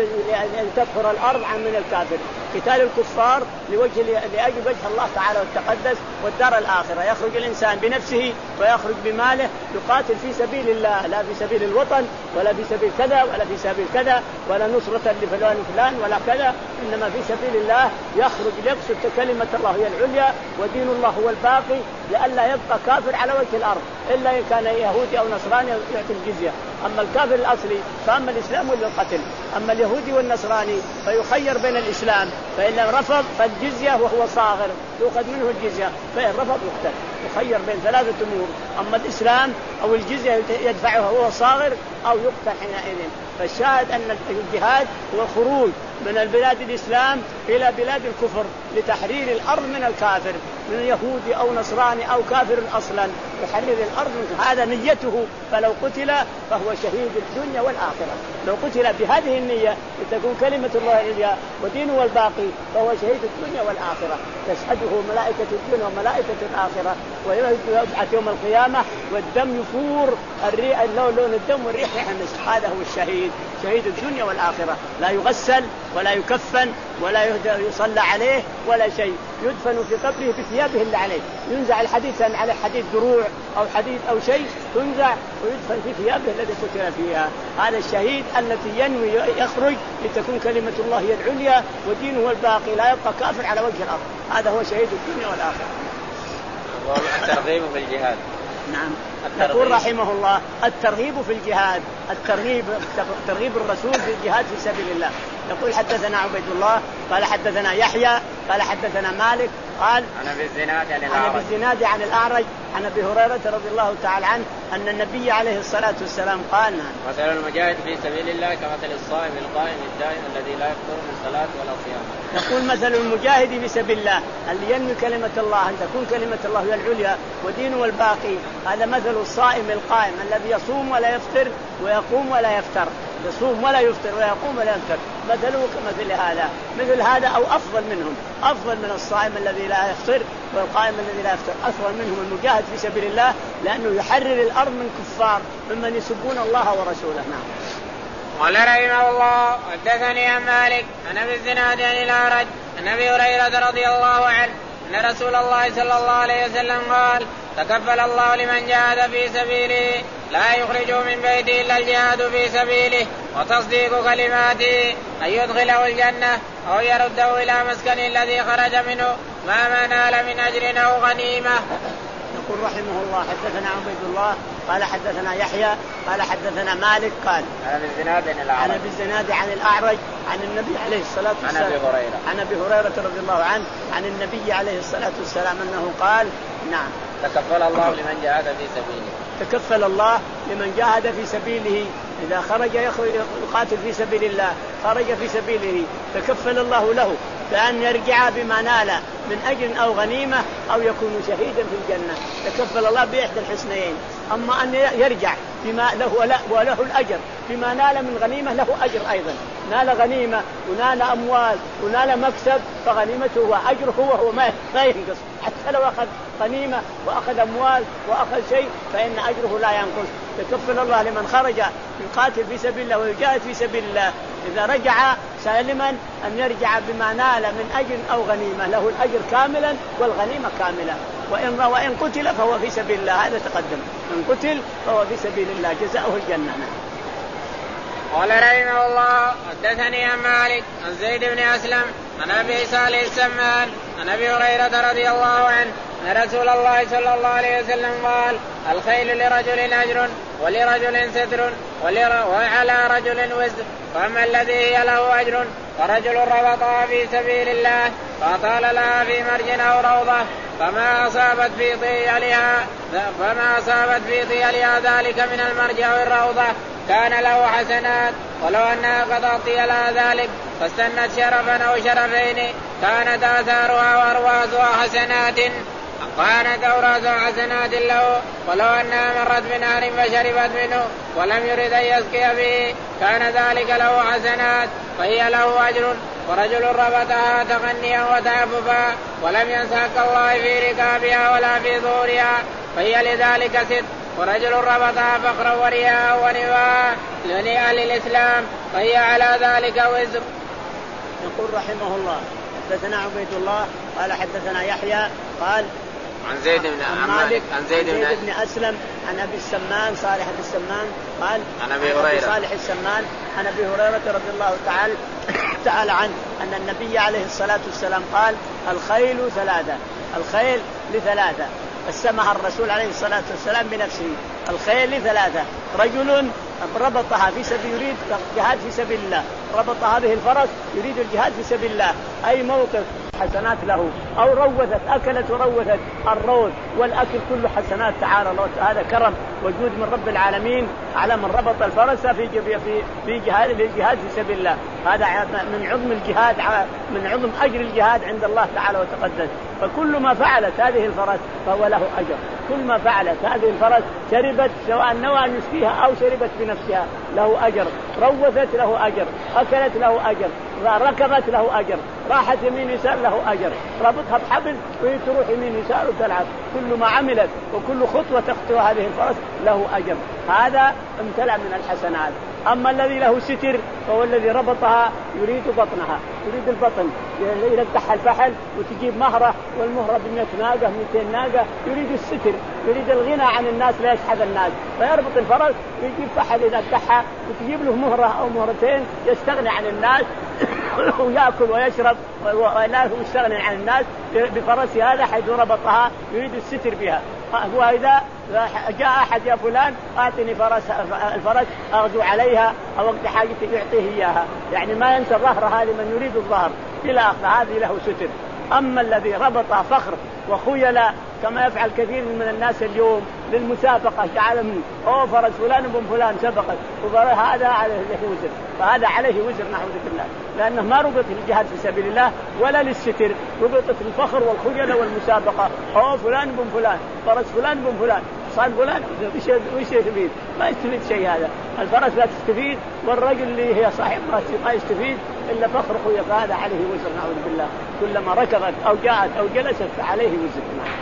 Speaker 2: لأن تكفر الأرض عن من الكافر، قتال الكفار لوجه لأجل وجه الله تعالى والتقدس والدار الآخرة. يخرج الإنسان بنفسه ويخرج بماله يقاتل في سبيل الله، لا في سبيل الوطن ولا في سبيل كذا ولا في سبيل كذا ولا نصرة لفلان فلان ولا كذا، إنما في سبيل الله يخرج ليقصد كلمة الله هي العليا ودين الله هو الباقي، لئلا يبقى كافر على وجه الأرض إلا إن كان يهودي أو نصراني يعطي الجزية. أما الكافر الأصلي فأما الإسلام ولا القتل. أما اليهودي والنصراني فيخير بين الإسلام، فإن رفض فالجزية وهو صاغر يؤخذ منه الجزية، فإن رفض يقتل. يخير بين ثلاثة أمور، أما الإسلام أو الجزية يدفعها وهو صاغر أو يقتل حينئذ. فالشاهد أن الجهاد هو خروج من البلاد الإسلام إلى بلاد الكفر لتحرير الأرض من الكافر، من يهودي أو نصراني أو كافر أصلا، تحرير الأرض من هذا نيته. فلو قتل فهو شهيد الدنيا والآخرة. لو قتل بهذه النية لتكون كلمة الله العليا ودينه الباقي فهو شهيد الدنيا والآخرة، تشهده ملائكة الدنيا وملائكة الآخرة، ويبعث يوم القيامة والدم يفور الريح اللون لون الدم والريح ريح المسك. هذا هو الشهيد، شهيد الدنيا والآخرة، لا يغسل ولا يكفن ولا يصلى عليه ولا شيء، يدفن في قبره بثيابه اللي عليه، ينزع الحديث على حديث دروع أو حديث أو شيء تنزع ويدفن في ثيابه الذي قتل فيها. هذا الشهيد الذي ينوي يخرج لتكون كلمة الله هي العليا ودينه الباقي لا يبقى كافر على وجه الأرض، هذا هو شهيد الدنيا والآخرة.
Speaker 1: الترغيب في الجهاد.
Speaker 2: نعم. يقول رحمه الله الترغيب في الجهاد، الترغيب ترغيب الرسول في الجهاد في سبيل الله. يقول حدثنا عبيد الله قال حدثنا يحيى قال حدثنا مالك قال
Speaker 1: عن ابي الزناد عن
Speaker 2: الأعرج عن ابي الزناد عن الأعرج عن ابي هريرة رضي الله تعالى عنه أن النبي عليه الصلاة والسلام قال
Speaker 1: مثل المجاهد في سبيل الله كمثل الصائم القائم الدائم الذي لا يفطر من صلاة ولا صيام.
Speaker 2: يقول مثل المجاهد في سبيل الله اللي ينوي كلمة الله أن تكون كلمة الله هي العليا ودينه الباقي، هذا مثل الصائم القائم الذي يصوم ولا يفطر ويقوم ولا يفطر، يصوم ولا يفطر ويقوم ولا يفطر، مثله كمثل هذا، مثل هذا أو أفضل منهم، أفضل من الصائم الذي لا يفطر والقائم الذي لا يفطر، أفضل منهم المجاهد في سبيل الله لأنه يحرر الأرض من كفار ممن يسبون الله ورسوله. نعم.
Speaker 1: قال رحمه الله حدثني عن مالك عن ابي الزناد عن الأعرج عن ابي هريرة رضي الله عنه ان رسول الله صلى الله عليه وسلم قال تكفل الله لمن جاهد في سبيله لا يخرجه من بيته الا الجهاد في سبيله وتصديق كلماته ان يدخله الجنة او يرده الى مسكن الذي خرج منه ما ما نال من اجر او غنيمة.
Speaker 2: يقول رحمه الله حدثنا عبيد الله قال حدثنا يحيى قال حدثنا مالك قال
Speaker 1: عن ابي الزناد عن الأعرج
Speaker 2: عن ابي الزناد عن الأعرج عن النبي عليه الصلاة والسلام
Speaker 1: عن ابي هريرة
Speaker 2: عن ابي هريرة رضي الله عنه عن النبي عليه الصلاة والسلام انه قال نعم
Speaker 1: تكفل الله لمن جاهد في سبيله
Speaker 2: تكفل الله لمن جاهد في سبيله إذا خرج يقاتل في سبيل الله خرج في سبيله تكفل الله له بأن يرجع بما نال من أجر أو غنيمة أو يكون شهيدا في الجنة. تكفل الله بإحدى الحسنيين، أما أن يرجع بما له وله الأجر بما نال من غنيمة له أجر أيضا، نال غنيمة ونال أموال ونال مكسب فغنيمته وأجره وهو ما ينقص، حتى لو أخذ غنيمة وأخذ أموال وأخذ شيء فإن أجره لا ينقص. تكفل الله لمن خرج يقاتل في سبيل الله ويجاهد في سبيل الله إذا رجع سالما أن يرجع بما نال من أجر أو غنيمة، له الأجر كاملا والغنيمة كاملة. وإن, وإن قتل فهو في سبيل الله، هذا تقدم، إن قتل فهو في سبيل الله جزاؤه الجنة.
Speaker 1: قال رحمه الله حدثني عن مالك عن زيد بن أسلم عن أبي صالح السمان عن أبي هريرة رضي الله عنه أن رسول الله صلى الله عليه وسلم قال الخيل لرجل أجر ولرجل ستر وعلى رجل وزر، فأما الذي هي له أجر فرجل ربطها في سبيل الله فأطال لها في مرج أو روضة فما أصابت في طيالها فما أصابت في طيالها ذلك من المرج أو الروضة كان له حسنات، ولو أنها قد أعطي لها ذلك فاستنت شرفا أو شرفين كانت آثارها وأرواثها حسنات كانت أوراثها حسنات له، ولو أنها مرت بنهر فشربت منه ولم يرد أن يسقي به كان ذلك له حسنات فهي له أجر. ورجل ربطها تغنيا وتعففا ولم ينسك الله في ركابها ولا في ظهورها فهي لذلك ست. ورجل ربطها فقرا ورياء ونواء لأهل الإسلام فهي على ذلك وزر.
Speaker 2: يقول رحمه الله حدثنا عبيد الله قال حدثنا يحيى قال
Speaker 1: عن زيد بن مالك عن زيد
Speaker 2: بن أسلم عن أبي السمان صالح بن السمان قال
Speaker 1: عن أبي هريرة
Speaker 2: صالح السمان عن أبي هريرة رضي الله تعالى تعالى عنه أن النبي عليه الصلاة والسلام قال الخيل ثلاثة، الخيل لثلاثة قسمها الرسول عليه الصلاة والسلام بنفسه. الخيل لثلاثة، رجل ربطها في سبيل يريد جهاد في سبيل الله، ربط هذه الفرس يريد الجهاد في سبيل الله أي موقف حسنات له، أو روثت أكلت وروثت الروث والأكل كله حسنات تعالى الله، هذا كرم وجود من رب العالمين على من ربط الفرس في في في جهاد للجهاد في سبيل الله. هذا من عظم الجهاد، من عظم أجر الجهاد عند الله تعالى وتقدس. فكل ما فعلت هذه الفرس فهو له أجر، كل ما فعلت هذه الفرس شربت سواء نوى أن يسقيها أو شربت بنفسها له أجر، روثت له أجر، أكلت له أجر، ركبت له أجر، راحت يمين يسار له أجر، ربطها بحبل وتروح يمين يسار وتلعب، كل ما عملت وكل خطوة تخطو هذه الفرس له أجر، هذا امتلأ من الحسنات. أما الذي له ستر فهو الذي ربطها يريد بطنها، يريد البطن، يلتح الفحل وتجيب مهرة والمهرة بمئة ناقة مئتين ناقة، يريد الستر، يريد الغنى عن الناس لا يشحذ الناس، فيربط الفرس ويجيب فحل يلتحها وتجيب له مهرة أو مهرتين يستغني عن الناس ويأكل ويشرب ولا يستغني عن الناس بفرس هذا حيث ربطها يريد الستر بها. وإذا جاء أحد يا فلان أعطني فرس الفرس أغدو عليها أو وقت حاجتي يعطيه إياها، يعني ما ينسى الظهر هذه من يريد الظهر إلى آخر، هذه له ستر. أما الذي ربط فخر وخيل كما يفعل كثير من الناس اليوم للمسابقة، جعل من أو فرس فلان بن فلان سبقت هذا عليه وزر، فهذا عليه وزر نعوذ بالله، لأنه ما ربط الجهاد في سبيل الله ولا للستر، ربطت الفخر والخجل والمسابقة، أو فلان بن فلان فرس فلان بن فلان صار فلان وش يستفيد؟ ما يستفيد شيء، هذا الفرس لا تستفيد والرجل اللي هي صاحب ما يستفيد إلا فخر خويه، فهذا عليه وزر نعوذ بالله، كلما ركضت أو جاءت أو جلست فعليه وزر.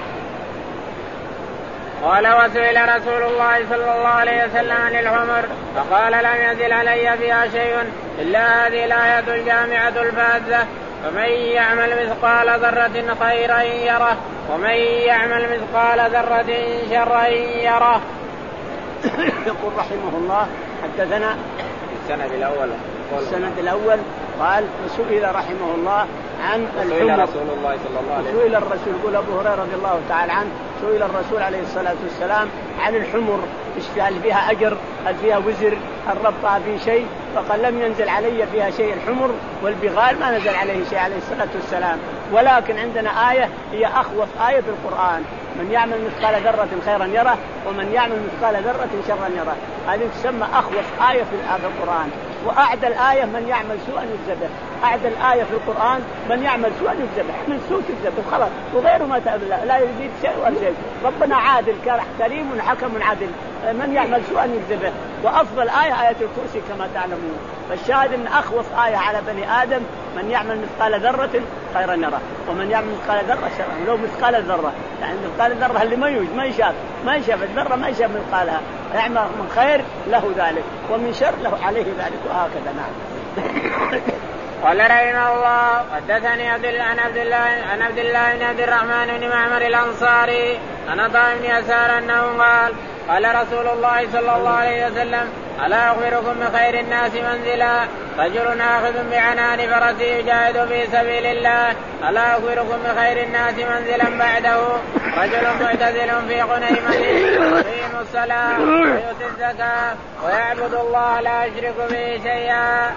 Speaker 1: قال وسئل رسول الله صلى الله عليه وسلم عن الحمر فقال لم يزل علي فيها شيء إلا هذه الآية الجامعة الفاذة فمن يعمل مثقال ذرة خيرا يره ومن يعمل مثقال ذرة شرا يره.
Speaker 2: يقول رحمه الله حدثنا
Speaker 1: السند الأول
Speaker 2: السند الأول قال وسئل رحمه الله عن الحمر،
Speaker 1: رسول الله صلى الله عليه وسلم
Speaker 2: سئل الرسول يقول أبو هريرة رضي الله تعالى عنه سئل الرسول عليه الصلاة والسلام عن الحمر هل فيها أجر هل فيها وزر هل ربطها في شيء، فقال لم ينزل علي فيها شيء. الحمر والبغال ما نزل عليه شيء عليه الصلاة والسلام، ولكن عندنا آية هي أخوف آية في القرآن، من يعمل مثقال ذرة خيرا يره ومن يعمل مثقال ذرة شرا يره، هذه تسمى أخوف آية في القرآن. وأعدى الآية من يعمل سوءا يجزى، أعدى الآية في القرآن من يعمل سوءا يجزى، من سوء تجزى خلاص وغيره ما تأبلا لا يزيد شيء ولا شيء. ربنا عادل كريم حكم عادل، من يعمل سوءا يجزى. وأفضل آية آية الكرسي كما تعلمون. فالشاهد أن أخوف آية على بني آدم من يعمل مثقال ذرة خيرا يره ومن يعمل مثقال ذرة شرا، لو مثقال ذرة يعني مثقال ذرة اللي ما يوجد ما يشاف ما يشاف الذرة ما يشاف مثقالها، يعمل من خير له ذلك ومن شر له عليه ذلك، وهكذا. نعم.
Speaker 1: قال رحمه الله حدثني عبد الله عن عبد الله عن عبد الله بن عبد الرحمن بن معمر الانصاري عن عطاء بن يسار انه قال قال رسول الله صلى الله عليه وسلم الا اخبركم بخير الناس منزلا رجل آخذ بعنان فرسه يجاهد في سبيل الله الا اخبركم بخير الناس منزلا بعده رجل معتزل في غنيمه يقيم الصلاه ويؤتي الزكاه ويعبد الله لا يشرك به شيئا.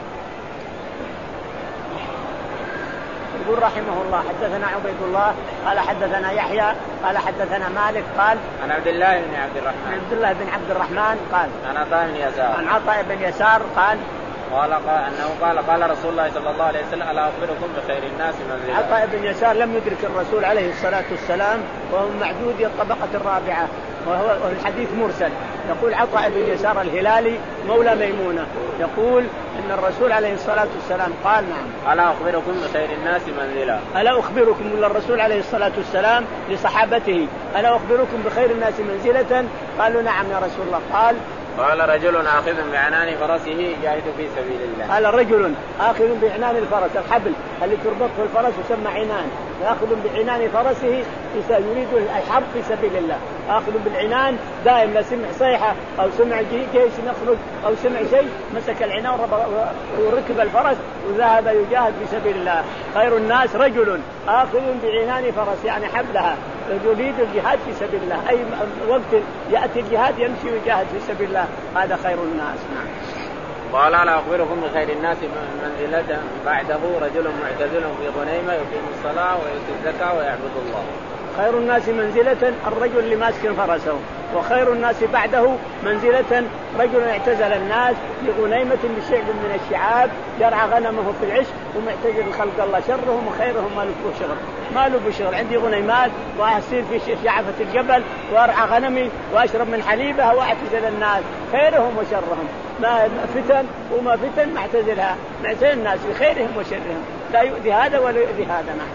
Speaker 2: يقول رحمه الله حدثنا عبيد الله قال حدثنا يحيى قال حدثنا مالك قال
Speaker 1: عن عبد الله بن عبد الرحمن
Speaker 2: عبد الله بن عبد الرحمن قال
Speaker 1: عن عطاء بن يسار
Speaker 2: عن عطاء بن يسار قال
Speaker 1: قال انه قال قال رسول الله صلى الله عليه وسلم الا اخبركم بخير الناس منزلا.
Speaker 2: عطاء بن يسار لم يدرك الرسول عليه الصلاه والسلام وهو معدود الطبقه الرابعه وهو الحديث مرسل. يقول عطاء بن يسار الهلالي مولى ميمونه يقول ان الرسول عليه الصلاه والسلام قال نعم
Speaker 1: الا اخبركم بخير الناس منزلا
Speaker 2: الا اخبركم من الرسول عليه الصلاه والسلام لصحابته الا اخبركم بخير الناس منزله قالوا نعم يا رسول الله. قال
Speaker 1: قال رجل آخذ بعنان فرسه يجاهد في سبيل الله.
Speaker 2: قال رجل آخذ بعنان الفرس الحبل اللي تربطه الفرس يسمى عنان يأخذ بعنان فرسه يريد الحرب في سبيل الله. آخذ بالعنان دائم لا سمع صيحة أو سمع جيش يخرج أو سمع شيء مسك العنان وركب الفرس وذهب يجاهد في سبيل الله. خير الناس رجل آخذ بعنان فرس يعني حبلها يريد الجهاد في سبيل الله أي وقت يأتي الجهاد يمشي ويجاهد في سبيل الله هذا خير الناس. نعم.
Speaker 1: قال لا أخبركم بخير الناس منزلة بعده رجل معتزل في غنيمة يقيم الصلاة ويؤتي الزكاة ويعبد الله.
Speaker 2: خير الناس منزلة الرجل اللي ماسك فرسه وخير الناس بعده منزلة رجل اعتزل الناس لغنيمة بشعب من الشعاب يرعى غنمه في العش ومعتزل خلق الله شرهم وخيرهم ما له شغل ما له بشغل عندي غنيمات وأسير في شعفة الجبل وأرعى غنمي وأشرب من حليبها وأعتزل الناس خيرهم وشرهم ما فتن وما فتن معتزلها معتزل الناس بخيرهم وشرهم لا يؤذي هذا ولا يؤذي هذا. نعم.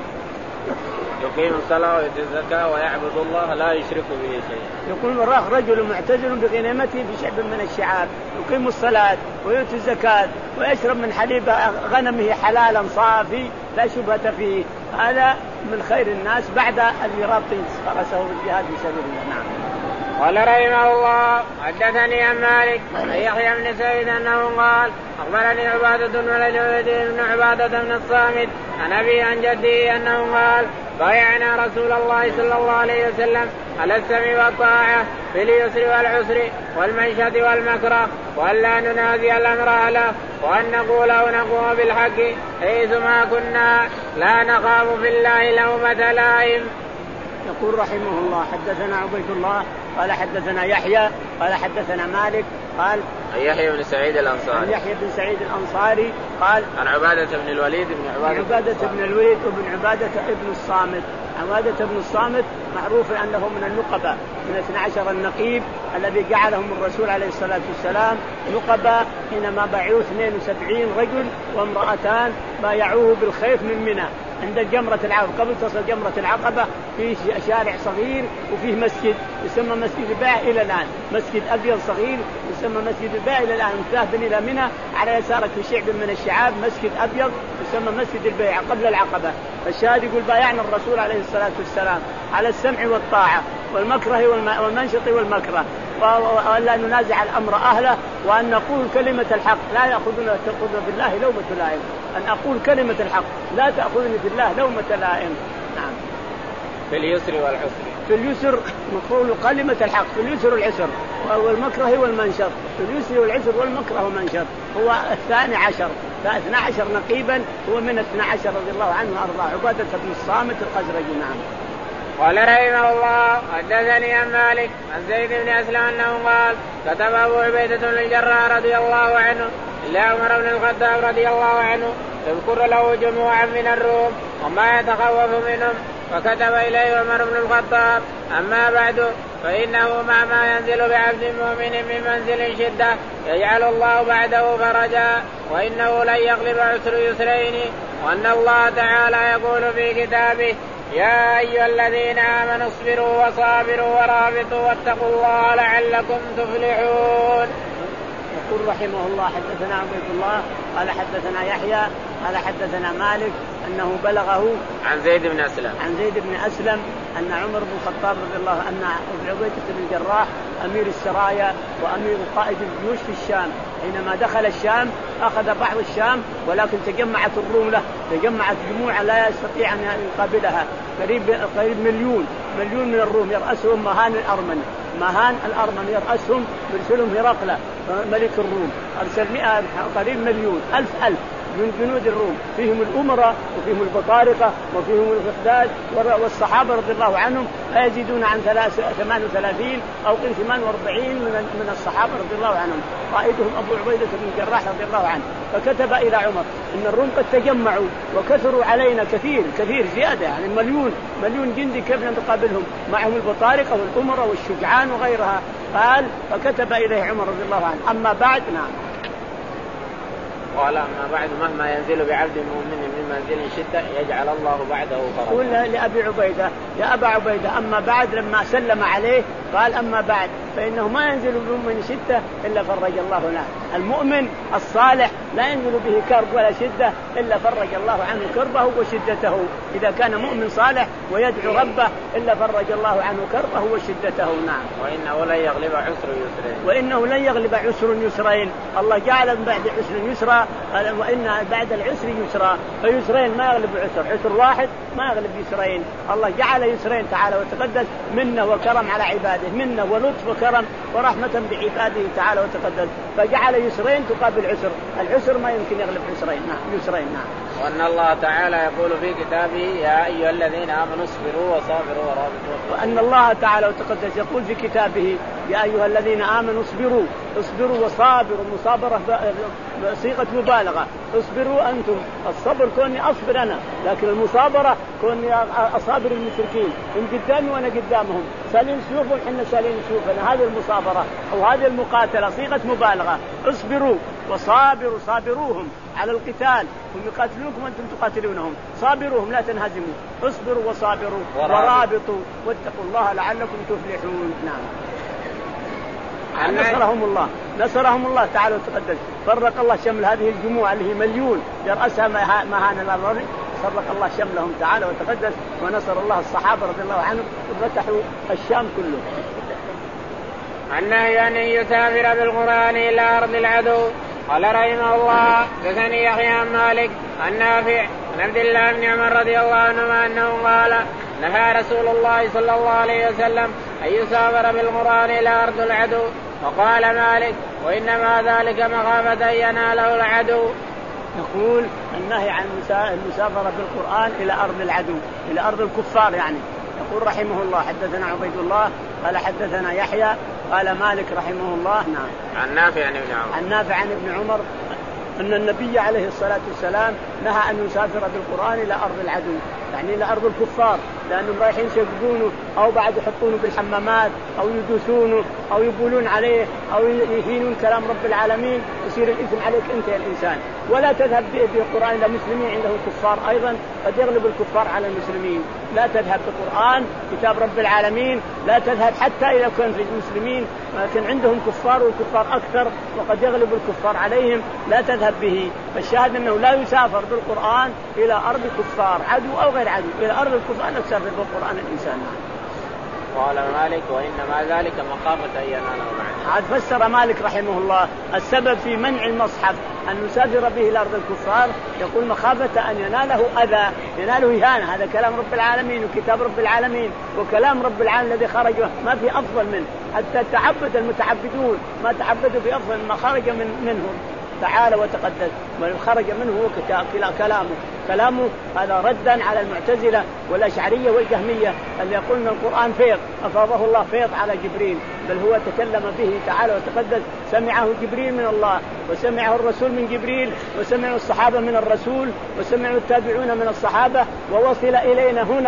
Speaker 1: يقيم الصلاة ويؤتي الزكاة ويعبد الله لا يشرك به شيئا.
Speaker 2: يقول الراخ رجل معتزل بغنيمته في شعب من الشعاب يقيم الصلاة ويؤتي الزكاة ويشرب من حليب غنمه حلالا صافي لا شبهة فيه هذا من خير الناس بعد الرابط فرسه بالجهاد في سبيل الله. نعم.
Speaker 1: قال رحمه الله حدثني عن مالك عن يحيى بن سعيد انه قال اخبرني عبادة بن الوليد بن عبادة بن الصامت عن ابي عن جدي انه قال بايعنا رسول الله صلى الله عليه وسلم على السمع والطاعة في اليسر والعسر والمنشط والمكره وأن لا ننازع الأمر أهله وأن نقول ونقوم بالحق حيثما كنا لا نخاف في الله لومة لائم.
Speaker 2: يقول رحمه الله حدثنا عبيد الله قال حدثنا يحيى قال حدثنا مالك قال
Speaker 1: يحيى بن سعيد الأنصاري
Speaker 2: يحيى بن سعيد الأنصاري قال
Speaker 1: عن عبادة بن الوليد بن عبادة,
Speaker 2: عبادة بن الوليد وابن عبادة ابن الصامت. عبادة بن الصامت معروف أنه من النقبة من اثني عشر النقيب الذي جعلهم الرسول عليه الصلاة والسلام نقبة حينما بايعوه اثنين وسبعين رجل وامرأتان بايعوه بالخيف من منى عند جمرة العقبة قبل تصل جمرة العقبة في شارع صغير وفيه مسجد يسمى مسجد البيع إلى الآن مسجد أبيض صغير يسمى مسجد البيع إلى الآن متاهب إلى منى على يسارك في شعب من الشعاب مسجد أبيض يسمى مسجد البيع قبل العقبة. فالشاهد يقول بايعنا الرسول عليه الصلاة والسلام على السمع والطاعة والمكره والمنشط والمكره وألا ننازع الأمر أهله وأن نقول كلمة الحق لا يأخذنا تأخذنا بالله لومة لائم أن أقول كلمة الحق لا تأخذني بالله لومة لائم. نعم.
Speaker 1: في اليسر والعسر
Speaker 2: في اليسر نقول كلمة الحق في اليسر والعسر والمكره والمنشط في اليسر والعسر والمكره والمنشط هو الثاني عشر فاثنى عشر نقيبا هو من اثنى عشر رضي الله عنه وأرضاه عبادة بن الصامت الخزرجي. نعم.
Speaker 1: قال رحمه الله حدثني عن مالك عن زيد بن أسلم أنه قال كتب أبو عبيدة بن الجراح رضي الله عنه إلى عمر بن الخطاب رضي الله عنه يذكر له جموعا من الروم وما يتخوف منهم فكتب إليه عمر بن الخطاب أما بعد فإنه مع ما ينزل بعبد مؤمن من منزل شدة يجعل الله بعده فرجا وإنه لن يغلب عسر يسرين وأن الله تعالى يقول في كتابه يا أيها الذين آمنوا اصبروا وصابروا ورابطوا واتقوا الله لعلكم تفلحون.
Speaker 2: يقول رحمه الله حدثنا عبيد الله قال حدثنا يحيى قال حدثنا مالك أنه بلغه
Speaker 1: عن زيد بن أسلم
Speaker 2: عن زيد بن أسلم أن عمر بن الخطاب رضي الله عنه أن أبو عبيدة بن الجراح أمير السرايا وأمير قائد الجيوش في الشام حينما دخل الشام أخذ بعض الشام ولكن تجمعت الروم له تجمعت جموع لا يستطيع أن يقابلها قريب قريب مليون مليون من الروم يرأسهم مهان الأرمني مهان الأرمن يرأسهم يرسلهم هرقل ملك الروم أرسل مئة قريب مليون ألف ألف من جنود الروم فيهم الأمراء وفيهم البطارقة وفيهم الفخداد والصحابة رضي الله عنهم لا يزيدون عن ثمان وثلاثين أو ثمان وأربعين من الصحابة رضي الله عنهم قائدهم أبو عبيدة بن الجراح رضي الله عنه. فكتب إلى عمر إن الروم قد تجمعوا وكثروا علينا كثير كثير زيادة يعني مليون مليون جندي كيف نقابلهم معهم البطارقة والأمراء والشجعان وغيرها. قال فكتب إليه عمر رضي الله عنه أما بعد نعم
Speaker 1: قال أما بعد مهما ينزل بعبد مؤمن من منزل شدة يجعل الله بعده فرجا.
Speaker 2: قل لأبي عبيدة يا أبا عبيدة أما بعد لما سلم عليه قال أما بعد فإنه ما ينزل بمؤمن شدة إلا فرج الله له. المؤمن الصالح لا ينزل به كرب ولا شدة إلا فرج الله عنه كربه وشدته. إذا كان مؤمن صالح ويدعو ربه إلا فرج الله عنه كربه وشدته. نعم.
Speaker 1: وإنه لن يغلب عسر يسرين
Speaker 2: وإنه لن يغلب عسر يسرين. الله جعل من بعد عسر يسرا وإن بعد العسر يسرا فيسرين ما يغلب عسر عسر واحد ما يغلب يسرين. الله جعل يسرين تعالى وتقدس منه وكرم على عباده منه ولطف وكرم ورحمة بعباده تعالى وتقدس فجعل يسرين تقابل عسر. العسر ما يمكن يغلب عسرين نعم يسرين نعم.
Speaker 1: وأن الله تعالى يقول في كتابه يا أيها الذين آمنوا اصبروا وصابروا ورابطوا.
Speaker 2: وأن الله تعالى وتقدس يقول في كتابه يا أيها الذين آمنوا اصبروا اصبروا وصابروا مصابرة صيغة مبالغة. اصبروا أنتم الصبر كوني أصبر أنا لكن المصابرة كوني أصابر المشركين من قدامي وأنا قدامهم سالين سيوفهم حنا سالين سيوفنا. هذه المصابرة أو هذه المقاتلة صيغة مبالغة. اصبروا وصابروا صابروهم على القتال هم يقاتلونكم وأنتم تقاتلونهم صابروهم لا تنهزموا. اصبروا وصابروا ورابطوا واتقوا الله لعلكم تفلحون. نعم. نصرهم الله نصرهم الله تعالى وتقدس. فرق الله شمل هذه الجموع اللي هي مليون يرأسها مهان الأرض فرق الله شملهم تعالى وتقدس ونصر الله الصحابة رضي الله عنهم وفتحوا الشام كله.
Speaker 1: عنه أن يسافر بالقرآن إلى أرض العدو. قال رحمه الله حدثني يحيى عن مالك عن نافع عن عبد الله بن عمر رضي الله عنهما أنه قال نهى رسول الله صلى الله عليه وسلم أن يسافر بالقرآن إلى أرض العدو. وقال مالك وإنما ذلك مخافة أن يناله العدو.
Speaker 2: يقول النهي عن المسافرة بالقرآن إلى أرض العدو إلى أرض الكفار يعني. يقول رحمه الله حدثنا عبيد الله قال حدثنا يحيى قال مالك رحمه الله نعم
Speaker 1: عن نافع عن ابن عمر
Speaker 2: عن نافع عن ابن عمر أن النبي عليه الصلاة والسلام نهى أن يسافر بالقرآن إلى أرض العدو يعني إلى أرض الكفار لأنهم رايحين يسجدونه أو بعد يحطونه بالحمامات أو يدوسونه أو يبولون عليه أو يهينون كلام رب العالمين يصير الإثم عليك أنت يا الإنسان. ولا تذهب بالقرآن إلى مسلمين عندهم كفار أيضا قد يغلب الكفار على المسلمين. لا تذهب بالقرآن كتاب رب العالمين لا تذهب حتى إذا كان في المسلمين لكن عندهم كفار والكفار أكثر وقد يغلب الكفار عليهم لا تذهب به. فالشاهد أنه لا يسافر بالقرآن إلى أرض كفار عدو أو غير عدو إلى أرض الكفار لا تسافر بالقرآن الإنسان.
Speaker 1: قال مالك وإنما ذلك مخافة أن يناله العدو.
Speaker 2: عاد فسر مالك رحمه الله السبب في منع المصحف أن نسافر به إلى أرض الكفار يقول مخافة أن يناله أذى يناله إهانة. هذا كلام رب العالمين وكتاب رب العالمين وكلام رب العالمين الذي خرج ما في أفضل منه. حتى تعبد المتعبدون ما تعبدوا بأفضل ما خرج من منهم تعالى وتقدس وخرج منه هو كلامه كلامه هذا ردا على المعتزلة والأشعرية والجهمية اللي يقولون القرآن فيض أفاضه الله فيض على جبريل بل هو تكلم به تعالى وتقدس سمعه جبريل من الله وسمعه الرسول من جبريل وسمعه الصحابة من الرسول وسمعه التابعون من الصحابة ووصل إلينا هنا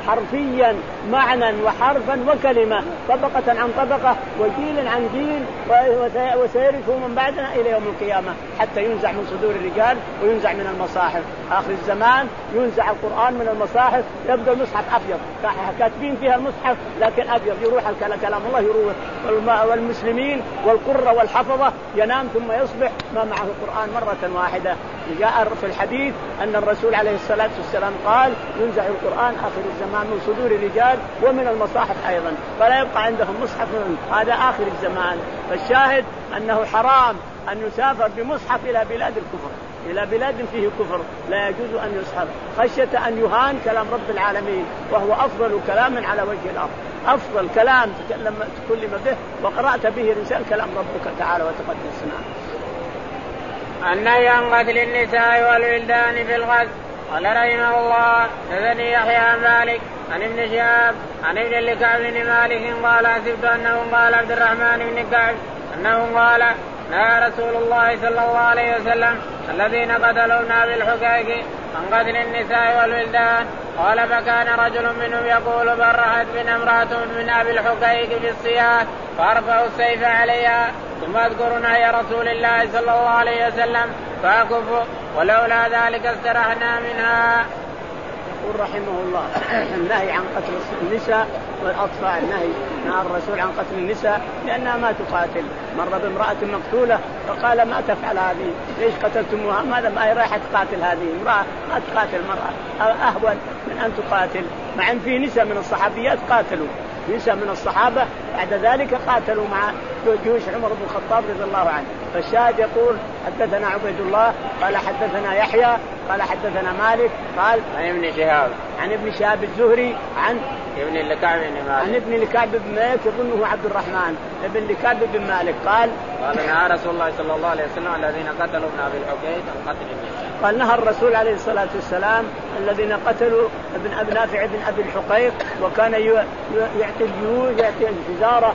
Speaker 2: حرفيا معنى وحرفا وكلمة، طبقة عن طبقة وجيل عن جيل، وسيرثه من بعدنا إلى يوم القيامة حتى ينزع من صدور الرجال وينزع من المصاحف. آخر الزمان ينزع القرآن من المصاحف، يبدأ المصحف أبيض كاتبين فيها المصحف لكن أبيض، يروح كلام الله يروح، والمسلمين والقرة والحفظة ينام ثم يصبح ما معه القرآن مرة واحدة. جاء في الحديث أن الرسول عليه الصلاة والسلام قال ينزع القرآن آخر الزمان من صدور الرجال ومن المصاحف أيضا، فلا يبقى عندهم مصحف، هذا آخر الزمان. فالشاهد أنه حرام أن يسافر بمصحف إلى بلاد الكفر، إلى بلاد فيه كفر لا يجوز أن يصحف خشية أن يهان كلام رب العالمين، وهو أفضل كلام على وجه الأرض، أفضل كلام تكلم تكلم به وقرأت به رسالة كلام ربك تعالى وتقدس.
Speaker 1: النهي عن قتل النساء والولدان في الغزو. قال رحمه الله حدثني يحيى عن مالك عن ابن شهاب عن ابن لكعب بن مالك قال حسبت أنه قال عبد الرحمن بن كعب أنه قال نهى رسول الله صلى الله عليه وسلم الذين قتلونا بالحقائق عن قتل النساء والولدان. قال فكان رجل منهم يقول برحت بنا امرأة من أبي الحقائق في الصياح فأرفع السيف عليها ثم أذكر نهي رسول الله صلى الله عليه وسلم فأكف ولولا ذلك استرحنا منها.
Speaker 2: يقول رحمه الله النهي عن قتل النساء والأطفال. نهي نهى الرسول عن قتل النساء لأنها ما تقاتل. مر بامرأة مقتولة فقال ما تفعل هذه، ليش قتلتموها؟ ماذا ما هي رايحة تقاتل هذه امرأة؟ ما تقاتل مرأة أهون من أن تقاتل، مع أن في نساء من الصحابيات قاتلوا، نساء من الصحابة بعد ذلك قاتلوا مع جيوش عمر بن الخطاب رضي الله عنه. فالشاهد يقول حدثنا عبيد الله قال حدثنا يحيى قال حدثنا مالك قال
Speaker 1: عن ابن شهاب
Speaker 2: عن ابن شهاب الزهري عن
Speaker 1: ابن لكعب بن مالك
Speaker 2: عن ابن لكعب بن مالك يظنه عبد الرحمن ابن لكعب بن مالك قال
Speaker 1: قال نهى رسول الله صلى الله عليه وسلم الذين قتلوا ابن ابي الحقيق عن قتل النساء.
Speaker 2: قال نهى الرسول عليه الصلاة والسلام الذين قتلوا ابن ابي نافع بن ابي الحقيق، وكان يعطي الجيوش يعطي الفزارة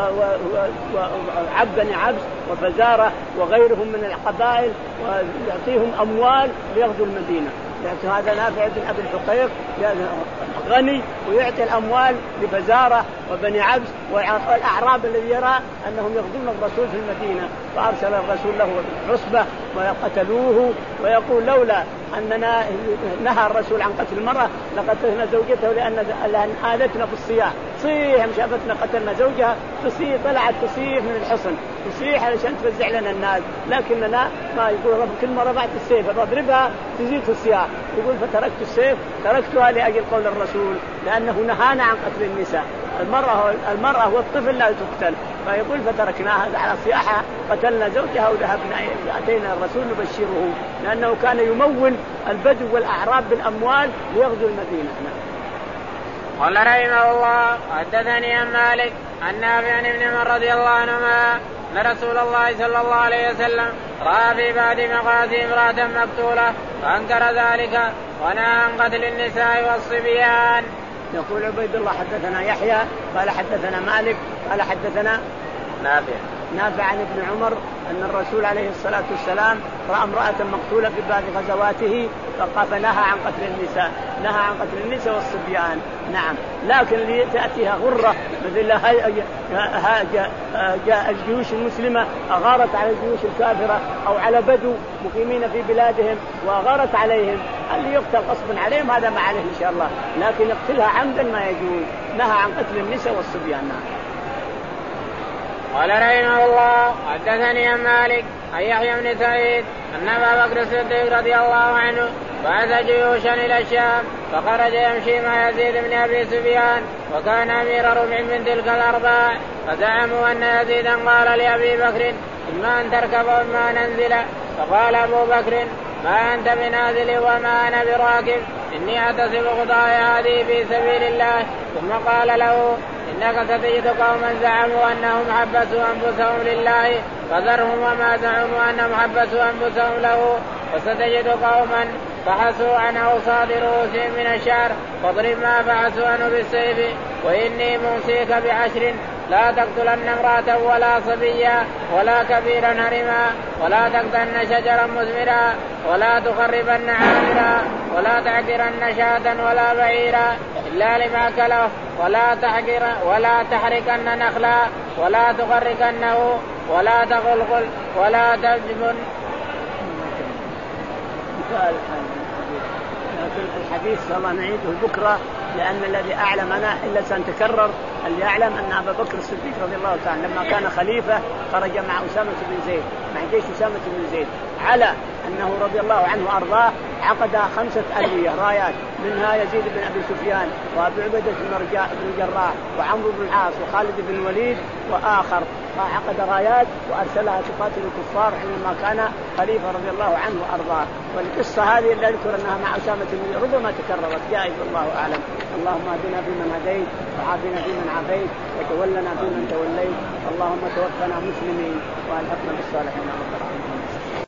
Speaker 2: وعبد عبس وفزارة وغيرهم من القبائل ويعطيهم أموال ليغزوا المدينة. يعني هذا نافع بن أبي الحقيق غني ويعطي الأموال لفزارة وبني عبس والأعراب الذي يرى أنهم يغزون الرسول في المدينة، فأرسل الرسول له عصبة وقتلوه، ويقول لولا أننا نهى الرسول عن قتل المرأة لقتلنا زوجته لأن آذتنا في الصياح، صيح شافتنا قتلنا زوجها، تصيح طلعت تصيح من الحصن تصيح علشان تفزع لنا الناس، لكننا ما يقول رب كل مرة بعد السيف بضربها تزيد في الصياح، يقول فتركت السيف تركتها لأجل قول الرسول لأنه نهانا عن قتل النساء، المرأة المرأة والطفل لا تقتل، فيقول فتركناها على صياحها قتلنا زوجها وذهبنا أتينا الرسول نبشره، لأنه كان يمول البدو والأعراب بالأموال ليغزو المدينة.
Speaker 1: قال رحمه الله حدثني عن مالك عن نافع عن ابن عمر رضي الله عنهما أن رسول الله صلى الله عليه وسلم رأى في بعض مغازي امرأة مقتولة فأنكر ذلك ونهى عن قتل النساء والصبيان.
Speaker 2: يقول عبيد الله حدثنا يحيى قال حدثنا مالك قال حدثنا
Speaker 1: نافع
Speaker 2: نافع عن ابن عمر أن الرسول عليه الصلاة والسلام رأى امرأة مقتولة في بعض غزواته فنهى عن قتل النساء، نهى عن قتل النساء والصبيان. نعم، لكن لتأتيها غرة مثل جاء الجيوش المسلمة أغارت على الجيوش الكافرة أو على بدو مقيمين في بلادهم وأغارت عليهم، اللي يقتل غصبا عليهم هذا ما عليه إن شاء الله، لكن يقتلها عمدا ما يجوز. نهى عن قتل النساء والصبيان.
Speaker 1: قال رحمه الله حدثني عن مالك عن يحيى بن سعيد أن أبا بكر الصديق رضي الله عنه بعث جيوشا إلى الشام فخرج يمشي مع يزيد بن أبي سفيان وكان أمير ربع من تلك الأرباع، فزعموا أن يزيدا قال لأبي بكر إما أن تركب وإما ننزل، فقال أبو بكر ما أنت بنازل وما أنا براكب، إني أعتصم خطايا هذه في سبيل الله. ثم قال له إنك ستجد قوما زعموا أنهم حبسوا أنفسهم لله فذرهم وما زعموا أنهم حبسوا أنفسهم له، وستجد قوما بحثوا عن أوساط رؤوسهم من الشعر فاضرب ما بحثوا عنه بالسيف، وإني موصيك بعشر لا تقتلن امرأة ولا صبيا ولا كبيرا هرما ولا تقطعن شجرا مثمرا ولا تخربن عامرا ولا تعقرن شاة ولا بعيرا إلا لما كله ولا تحقر ولا تحركن نخلا ولا تغرقنه ولا تغلغل ولا تجبن.
Speaker 2: الحديث الله نعيده بكرة لأن الذي أعلمنا إلا سنتكرر اللي يعلم أن أبا بكر الصديق رضي الله تعالى لما كان خليفة خرج مع أسامة بن زيد مع جيش أسامة بن زيد على أنه رضي الله عنه وأرضاه عقد خمسة ألوية رايات منها يزيد بن أبي سفيان وأبي عبيدة بن الجراح وعمرو بن العاص وخالد بن الوليد وآخر عقد رايات وأرسلها تقاتل الكفار حينما كان خليفة رضي الله عنه وأرضاه. والقصة هذه اللي أذكر أنها مع أسامة بن ربما تكررت جائز والله أعلم. اللهم اهدنا فيمن هديت وعافنا فيمن عافيت وتولنا فيمن توليت اللهم توفنا مسلمين وألحقنا بالصالحين.